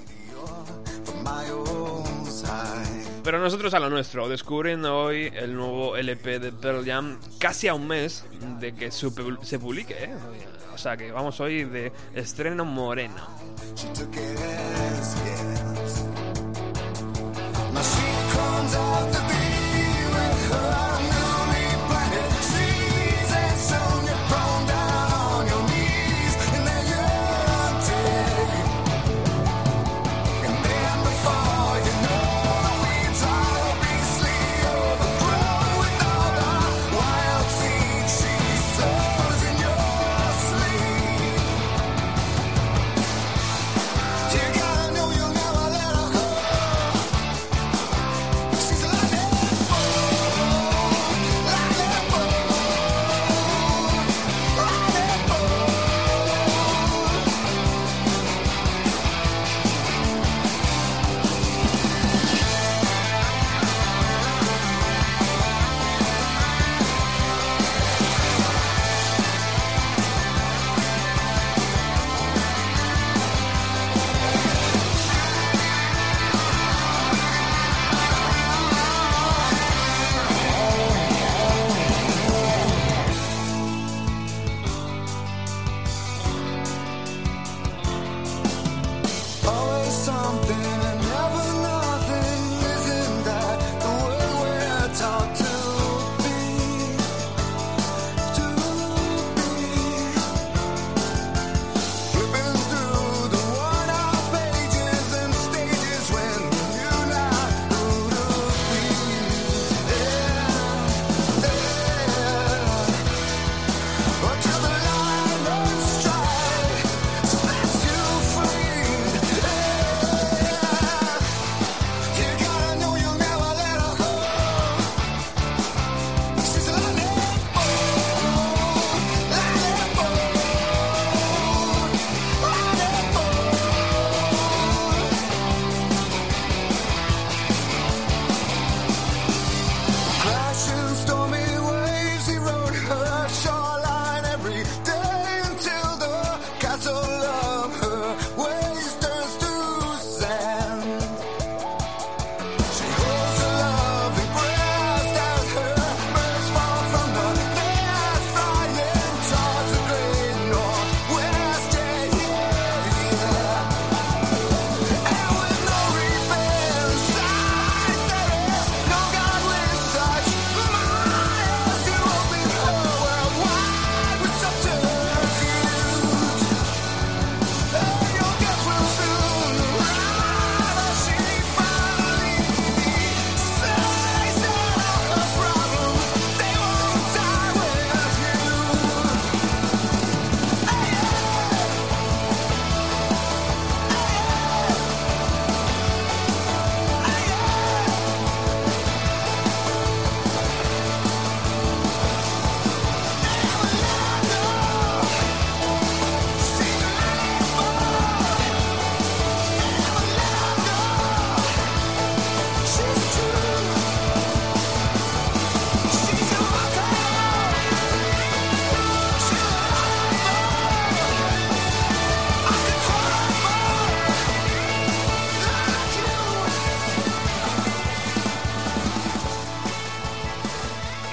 Pero nosotros a lo nuestro, descubriendo hoy el nuevo LP de Pearl Jam, casi a un mes de que se publique, ¿eh? O sea que vamos hoy de estreno moreno. You gotta know you'll never let her go. She's like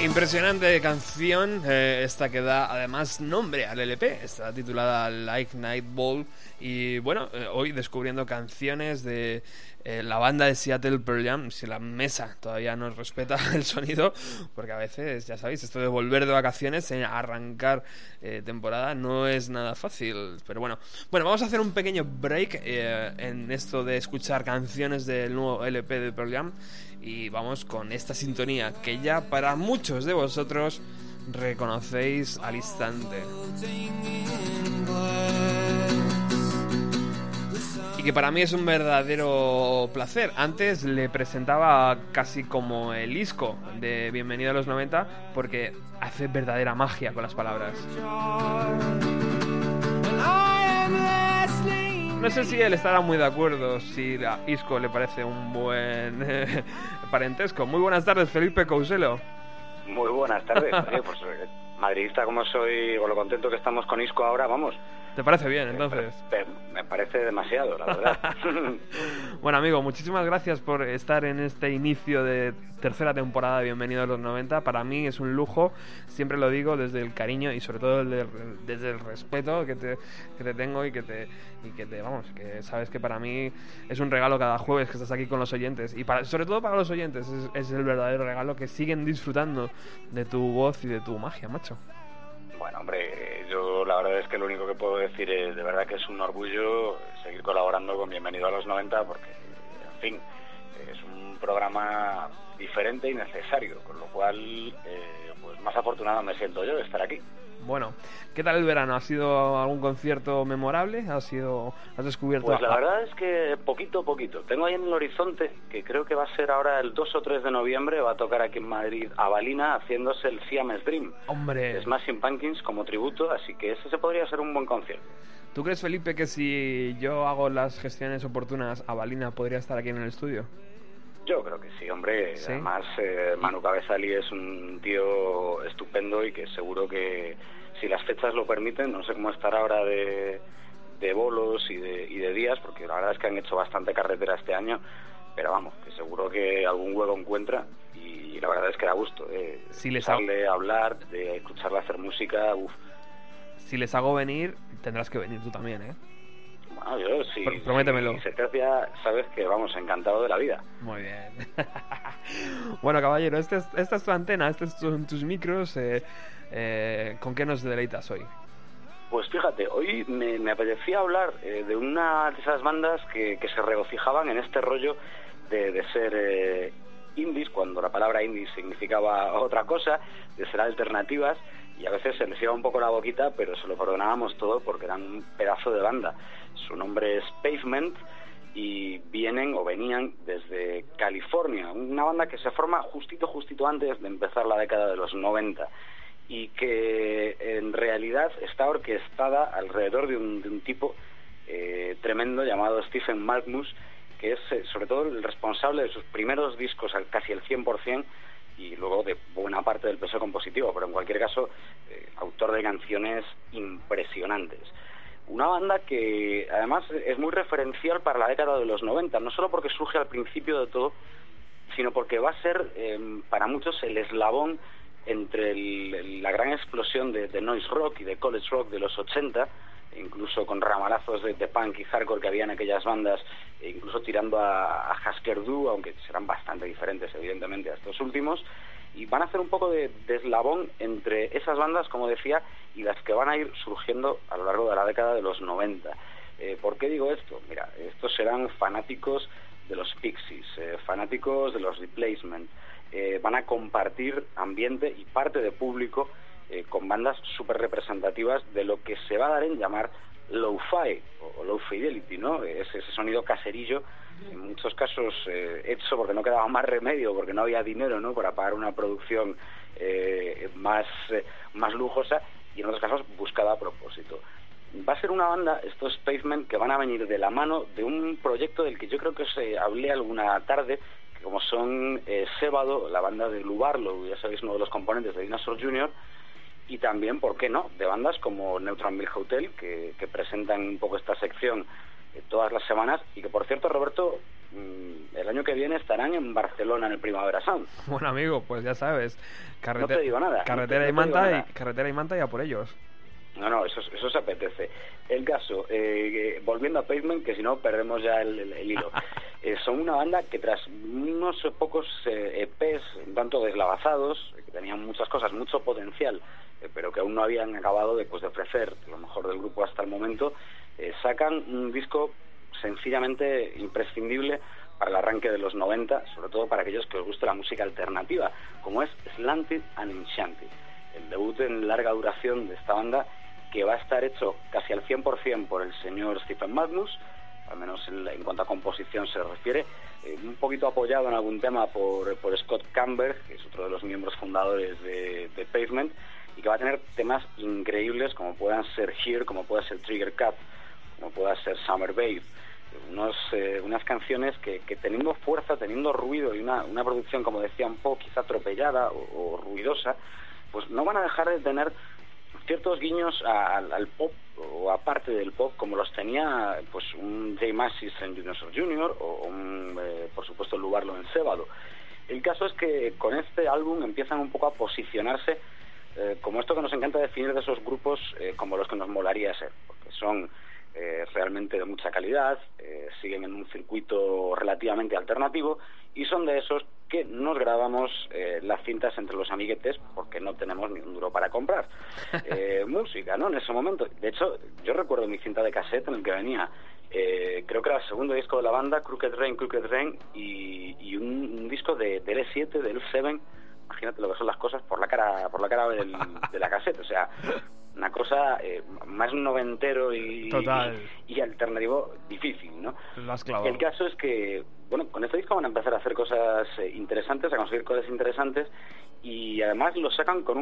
Impresionante canción, esta que da además nombre al LP, está titulada Like Night Ball. Y bueno, hoy descubriendo canciones de la banda de Seattle, Pearl Jam. Si la mesa todavía no respeta el sonido, porque a veces, ya sabéis, esto de volver de vacaciones, arrancar temporada no es nada fácil. Pero bueno, vamos a hacer un pequeño break en esto de escuchar canciones del nuevo LP de Pearl Jam. Y vamos con esta sintonía que ya para muchos de vosotros reconocéis al instante. Y que para mí es un verdadero placer. Antes le presentaba casi como el Isco de Bienvenido a los 90, porque hace verdadera magia con las palabras. No sé si él estará muy de acuerdo, si a Isco le parece un buen parentesco. Muy buenas tardes, Felipe Couselo. Muy buenas tardes. Oye, pues madridista como soy, con lo contento que estamos con Isco ahora, vamos. ¿Te parece bien, entonces? Me parece demasiado, la verdad. Bueno, amigo, muchísimas gracias por estar en este inicio de tercera temporada de Bienvenido a los 90. Para mí es un lujo, siempre lo digo, desde el cariño y sobre todo desde el respeto que te tengo y que vamos, que sabes que para mí es un regalo cada jueves que estás aquí con los oyentes. Y sobre todo para los oyentes es el verdadero regalo, que siguen disfrutando de tu voz y de tu magia, macho. Bueno, hombre, yo la verdad es que lo único que puedo decir es de verdad que es un orgullo seguir colaborando con Bienvenido a los 90, porque, en fin, es un programa diferente y necesario, con lo cual, pues más afortunado me siento yo de estar aquí. Bueno, ¿qué tal el verano? ¿Ha sido algún concierto memorable? ¿Has descubierto? Pues la verdad es que poquito. Tengo ahí en el horizonte, que creo que va a ser ahora el 2 o 3 de noviembre, va a tocar aquí en Madrid Avalina haciéndose el Siamese Dream. ¡Hombre! Smashing Pumpkins como tributo, así que ese podría ser un buen concierto. ¿Tú crees, Felipe, que si yo hago las gestiones oportunas, Avalina podría estar aquí en el estudio? Yo creo que sí, hombre. ¿Sí? Además, Manu Cabezali es un tío estupendo y que seguro que si las fechas lo permiten, no sé cómo estará ahora de bolos y de días, porque la verdad es que han hecho bastante carretera este año, pero vamos, que seguro que algún huevo encuentra y la verdad es que da gusto si escucharle hablar, de escucharle hacer música, uff. Si les hago venir, tendrás que venir tú también, ¿eh? Bueno, yo sí. Prométemelo. Si se te hacía, sabes que vamos, encantado de la vida. Muy bien. Bueno, caballero, esta es tu antena, estos son tus micros. ¿Con qué nos deleitas hoy? Pues fíjate, hoy me apetecía hablar de una de esas bandas que se regocijaban en este rollo de ser indies, cuando la palabra indie significaba otra cosa, de ser alternativas, y a veces se les iba un poco la boquita, pero se lo perdonábamos todo porque eran un pedazo de banda. Su nombre es Pavement y venían desde California, una banda que se forma justito antes de empezar la década de los 90 y que en realidad está orquestada alrededor de un tipo tremendo llamado Stephen Malkmus, que es sobre todo el responsable de sus primeros discos casi el 100%, y luego de buena parte del peso compositivo, pero en cualquier caso autor de canciones impresionantes. Una banda que además es muy referencial para la década de los 90, no solo porque surge al principio de todo, sino porque va a ser para muchos el eslabón entre la gran explosión de noise rock y de college rock de los 80, incluso con ramalazos de punk y hardcore que había en aquellas bandas, incluso tirando a Husker Du, aunque serán bastante diferentes evidentemente a estos últimos, y van a hacer un poco de eslabón entre esas bandas, como decía, y las que van a ir surgiendo a lo largo de la década de los 90. ¿Por qué digo esto? Mira, estos serán fanáticos de los Pixies, fanáticos de los Replacement, van a compartir ambiente y parte de público con bandas súper representativas de lo que se va a dar en llamar low-fi o low fidelity, ¿no? Ese sonido caserillo, en muchos casos hecho porque no quedaba más remedio, porque no había dinero, ¿no?, para pagar una producción más lujosa, y en otros casos buscada a propósito. Va a ser una banda, estos Pavement, que van a venir de la mano de un proyecto del que yo creo que os hablé alguna tarde, que como son Sébado, la banda de Lou Barlow, ya sabéis, uno de los componentes de Dinosaur Jr., y también, ¿por qué no?, de bandas como Neutral Milk Hotel, que presentan un poco esta sección todas las semanas, y que, por cierto, Roberto, el año que viene estarán en Barcelona en el Primavera Sound. Bueno, amigo, pues ya sabes, No te digo nada. carretera y manta y a por ellos. No, eso se apetece. El caso, volviendo a Pavement, que si no perdemos ya el hilo. Son una banda que tras unos pocos EPs un tanto deslavazados, que tenían muchas cosas, mucho potencial, pero que aún no habían acabado de ofrecer lo mejor del grupo hasta el momento, sacan un disco sencillamente imprescindible para el arranque de los 90, sobre todo para aquellos que os guste la música alternativa, como es Slanted and Enchanted, el debut en larga duración de esta banda, que va a estar hecho casi al 100% por el señor Stephen Magnus, al menos en cuanto a composición se refiere, un poquito apoyado en algún tema por Scott Camber, que es otro de los miembros fundadores de Pavement, y que va a tener temas increíbles como puedan ser Here, como pueda ser Trigger Cut, como pueda ser Summer Babe, unas canciones que teniendo fuerza, teniendo ruido y una producción, como decía, un poco quizá atropellada o ruidosa, pues no van a dejar de tener ciertos guiños al pop o aparte del pop, como los tenía pues un Jay Mascis en Dinosaur Jr. o por supuesto Lou Barlow en Sébado. El caso es que con este álbum empiezan un poco a posicionarse como esto que nos encanta definir de esos grupos como los que nos molaría ser, porque son realmente de mucha calidad, siguen en un circuito relativamente alternativo y son de esos que nos grabamos las cintas entre los amiguetes porque no tenemos ni un duro para comprar música, ¿no? En ese momento. De hecho, yo recuerdo mi cinta de cassette en el que venía creo que era el segundo disco de la banda, Crooked Rain, y un disco de L7, de L7, imagínate lo que son las cosas, por la cara de la cassette, o sea, una cosa más noventero y alternativo difícil, ¿no? Lo has clavado. El caso es que, bueno, con este disco van a empezar a hacer cosas interesantes, a conseguir cosas interesantes, y además lo sacan con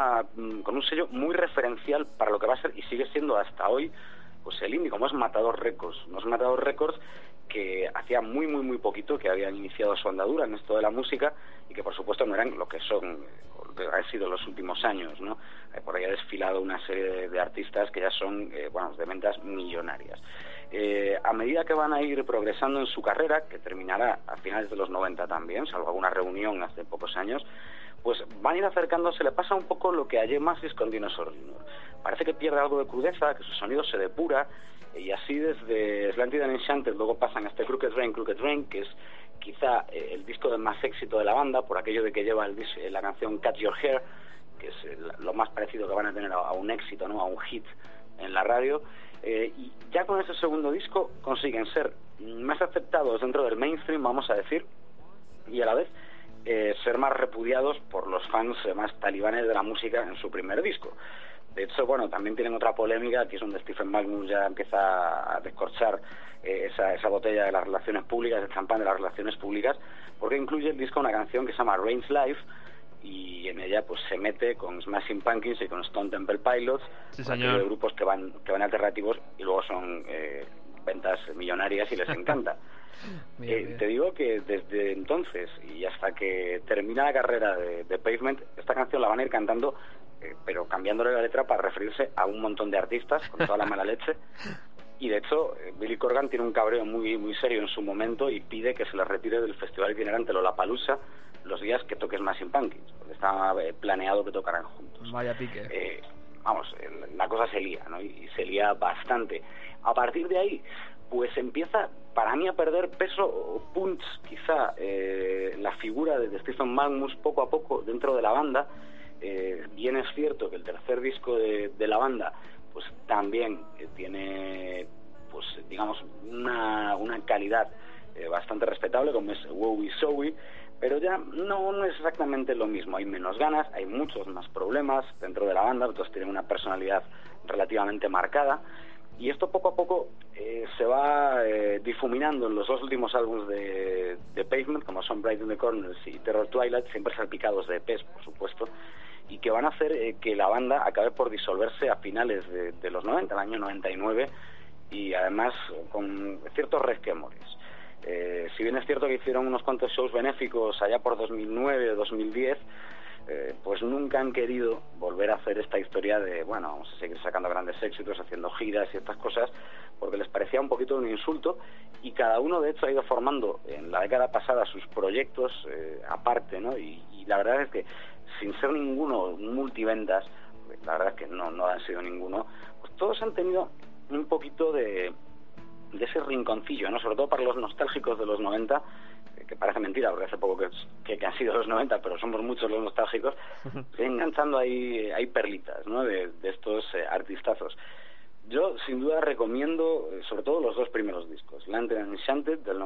un sello muy referencial para lo que va a ser y sigue siendo hasta hoy pues el indie, como es Matador Records. Unos Matador Records que hacía muy poquito que habían iniciado su andadura en esto de la música y que por supuesto no eran lo que son, lo que han sido los últimos años, ¿no? Por ahí ha desfilado una serie de artistas que ya son de ventas millonarias. A medida que van a ir progresando en su carrera, que terminará a finales de los 90 también, salvo alguna reunión hace pocos años, pues van a ir acercándose. Le pasa un poco lo que a Jay Mascis con Dinosaur Jr. Parece que pierde algo de crudeza, que su sonido se depura, y así desde Slanted and Enchanted luego pasan a este Crooked Rain, que es quizá el disco de más éxito de la banda, por aquello de que lleva la canción Cut Your Hair, que es lo más parecido que van a tener a un éxito, ¿no? A un hit en la radio. Y ya con ese segundo disco consiguen ser más aceptados dentro del mainstream, vamos a decir, y a la vez ser más repudiados por los fans más talibanes de la música en su primer disco. De hecho, también tienen otra polémica, que es donde Stephen Magnus ya empieza a descorchar esa botella de las relaciones públicas, el champán de las relaciones públicas, porque incluye el disco una canción que se llama Rain's Life, y en ella pues se mete con Smashing Pumpkins y con Stone Temple Pilots, de grupos que van alternativos y luego son ventas millonarias y les encanta. Te digo que desde entonces y hasta que termina la carrera de Pavement, esta canción la van a ir cantando, pero cambiándole la letra para referirse a un montón de artistas con toda la mala leche. Y de hecho Billy Corgan tiene un cabreo muy serio en su momento y pide que se les retire del festival itinerante Lollapalooza los días que toque Smashing Pumpkins, porque estaba planeado que tocaran juntos. Vaya pique. La cosa se lía, ¿no? Y se lía bastante. A partir de ahí pues empieza para mí a perder peso o punch quizá la figura de Stephen Magnus poco a poco dentro de la banda. Bien es cierto que el tercer disco de la banda pues también tiene pues digamos una calidad bastante respetable, como es Wowie Zowie, pero ya no es exactamente lo mismo. Hay menos ganas, hay muchos más problemas dentro de la banda, todos tienen una personalidad relativamente marcada, y esto poco a poco se va difuminando en los dos últimos álbumes de Pavement, como son Bright in the Corners y Terror Twilight, siempre salpicados de EPs, por supuesto, y que van a hacer que la banda acabe por disolverse a finales de los 90, el año 99, y además con ciertos resquemores. Si bien es cierto que hicieron unos cuantos shows benéficos allá por 2009 o 2010, pues nunca han querido volver a hacer esta historia de, bueno, vamos a seguir sacando grandes éxitos, haciendo giras y estas cosas, porque les parecía un poquito un insulto, y cada uno de hecho ha ido formando en la década pasada sus proyectos aparte, ¿no? Y la verdad es que sin ser ninguno multiventas, la verdad es que no han sido ninguno, pues todos han tenido un poquito de ese rinconcillo, ¿no? Sobre todo para los nostálgicos de los 90, que parece mentira porque hace poco que han sido los 90, pero somos muchos los nostálgicos, enganchando ahí hay perlitas, ¿no? de estos artistazos. Yo sin duda recomiendo sobre todo los 2 primeros discos, Land Enchanted del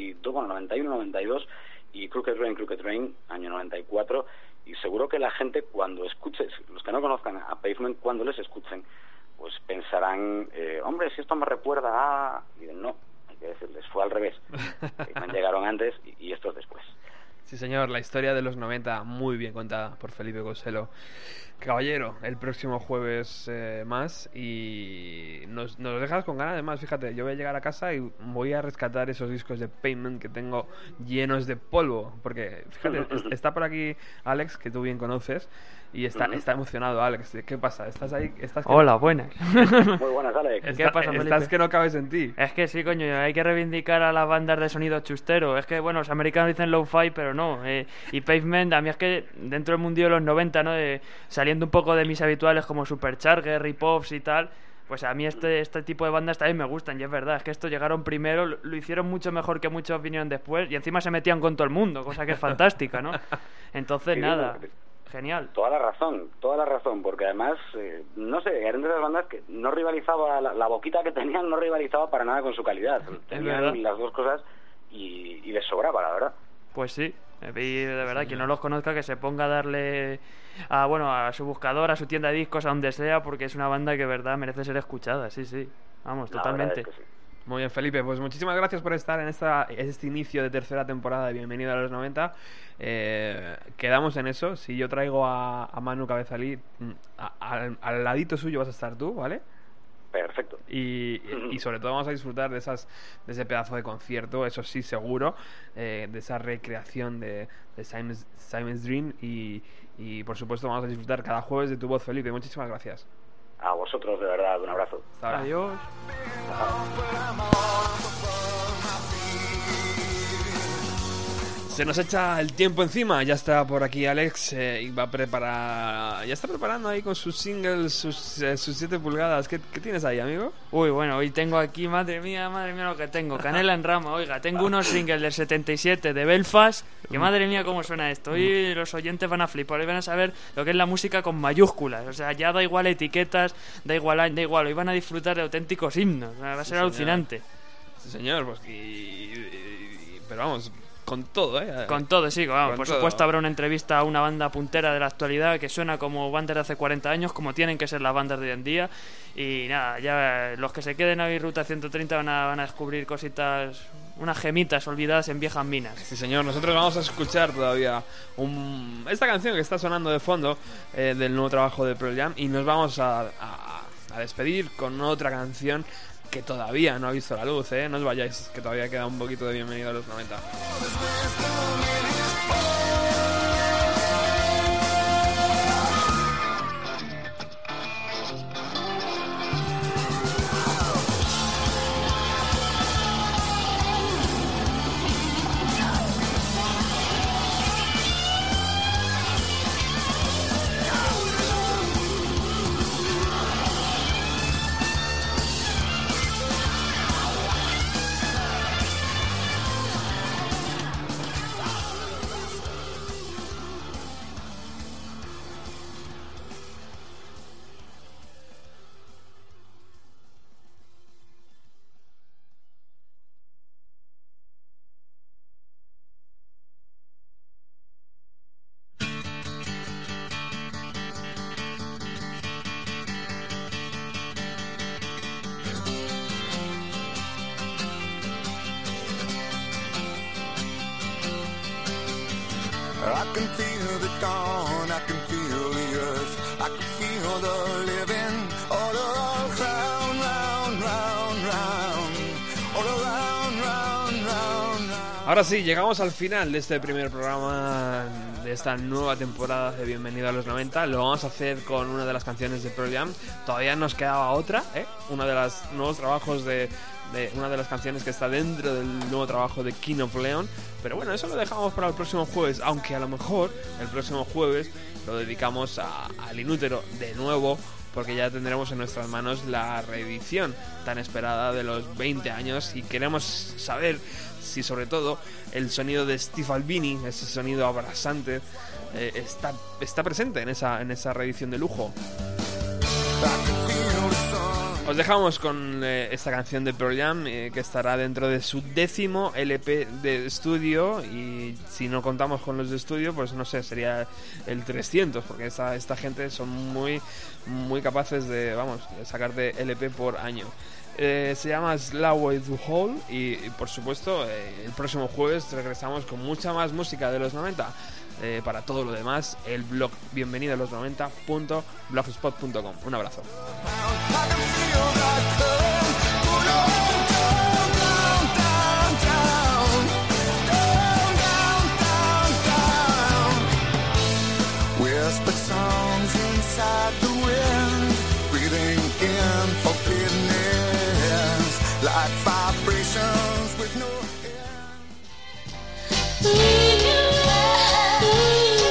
91-92 y Crooked Rain, año 94, y seguro que la gente cuando escuche, los que no conozcan a Pavement, cuando les escuchen, pues pensarán, hombre, si esto me recuerda a... Y no, hay que decirles, fue al revés. Llegaron antes y estos después. Sí, señor, la historia de los 90 muy bien contada por Felipe Coselo. Caballero, el próximo jueves más, y nos dejas con ganas de más. Fíjate, yo voy a llegar a casa y voy a rescatar esos discos de Pavement que tengo llenos de polvo, porque fíjate, está por aquí Alex, que tú bien conoces, y está emocionado. Alex, ¿qué pasa? ¿Estás ahí? Hola, buenas. Muy buenas, Alex. ¿Qué pasa, Felipe? Estás que no cabes en ti. Es que sí, coño, hay que reivindicar a las bandas de sonido chustero. Es que, bueno, los americanos dicen lo-fi, pero no. Y Pavement, a mí es que dentro del mundillo de los 90, ¿no? Saliendo un poco de mis habituales como Supercharger, Ripoffs y tal, pues a mí este tipo de bandas también me gustan, y es verdad, es que estos llegaron primero, lo hicieron mucho mejor que muchos vinieron después, y encima se metían con todo el mundo, cosa que es fantástica, ¿no? Entonces, nada... Genial. Toda la razón, porque además, no sé, eran de las bandas que no rivalizaba, la boquita que tenían no rivalizaba para nada con su calidad. Tenían las dos cosas y les sobraba, la verdad. Pues sí, y de verdad, quien no los conozca que se ponga a darle a su buscador, a su tienda de discos, a donde sea, porque es una banda que de verdad merece ser escuchada, sí, vamos, totalmente. Es que sí. Muy bien, Felipe, pues muchísimas gracias por estar en este inicio de tercera temporada de Bienvenido a los 90. Quedamos en eso. Si yo traigo a Manu Cabezalí, al ladito suyo vas a estar tú, ¿vale? Perfecto. Y sobre todo vamos a disfrutar de ese pedazo de concierto, eso sí, seguro, de esa recreación de Simon's Dream, y por supuesto vamos a disfrutar cada jueves de tu voz, Felipe. Muchísimas gracias. A vosotros, de verdad, un abrazo. Adiós. Se nos echa el tiempo encima. Ya está por aquí Alex y va a preparar. Ya está preparando ahí con sus singles, sus 7 pulgadas. ¿Qué tienes ahí, amigo? Uy, bueno, hoy tengo aquí, madre mía lo que tengo. Canela en rama, oiga, tengo unos singles del 77 de Belfast. Que madre mía cómo suena esto. Hoy los oyentes van a flipar, hoy van a saber lo que es la música con mayúsculas. O sea, ya da igual etiquetas, da igual, hoy van a disfrutar de auténticos himnos. Va a ser alucinante. Sí, señor, pues pero vamos, con todo, Con todo, sí, vamos. Por todo. Supuesto habrá una entrevista a una banda puntera de la actualidad que suena como bandas de hace 40 años, como tienen que ser las bandas de hoy en día. Y nada, ya los que se queden a Ruta 130 van a descubrir cositas, unas gemitas olvidadas en viejas minas. Sí, señor, nosotros vamos a escuchar todavía esta canción que está sonando de fondo del nuevo trabajo de Pearl Jam, y nos vamos a despedir con otra canción que todavía no ha visto la luz, no os vayáis, que todavía queda un poquito de Bienvenido a los 90. I can feel the dawn, I can feel the earth, I can feel the living all around, round, round, round, all around, round, round, round. Ahora sí, llegamos al final de este primer programa de esta nueva temporada de Bienvenido a los 90. Lo vamos a hacer con una de las canciones de Pearl Jam. Todavía nos quedaba otra, uno de los nuevos trabajos de una de las canciones que está dentro del nuevo trabajo de King of Leon. Pero bueno, eso lo dejamos para el próximo jueves, aunque a lo mejor el próximo jueves lo dedicamos al Inútero de nuevo, porque ya tendremos en nuestras manos la reedición tan esperada de los 20 años y queremos saber si sobre todo el sonido de Steve Albini, ese sonido abrasante, está presente en esa reedición de lujo. Os dejamos con esta canción de Pearl Jam, que estará dentro de su 10º LP de estudio, y si no contamos con los de estudio, pues no sé, sería el 300, porque esta gente son muy, muy capaces de sacarte LP por año. Se llama Slowway to Hole y por supuesto el próximo jueves regresamos con mucha más música de los 90. Para todo lo demás, el blog bienvenido a los 90.blogspot.com. Un abrazo. Whispered songs inside the wind, breathing in forgiveness like fire.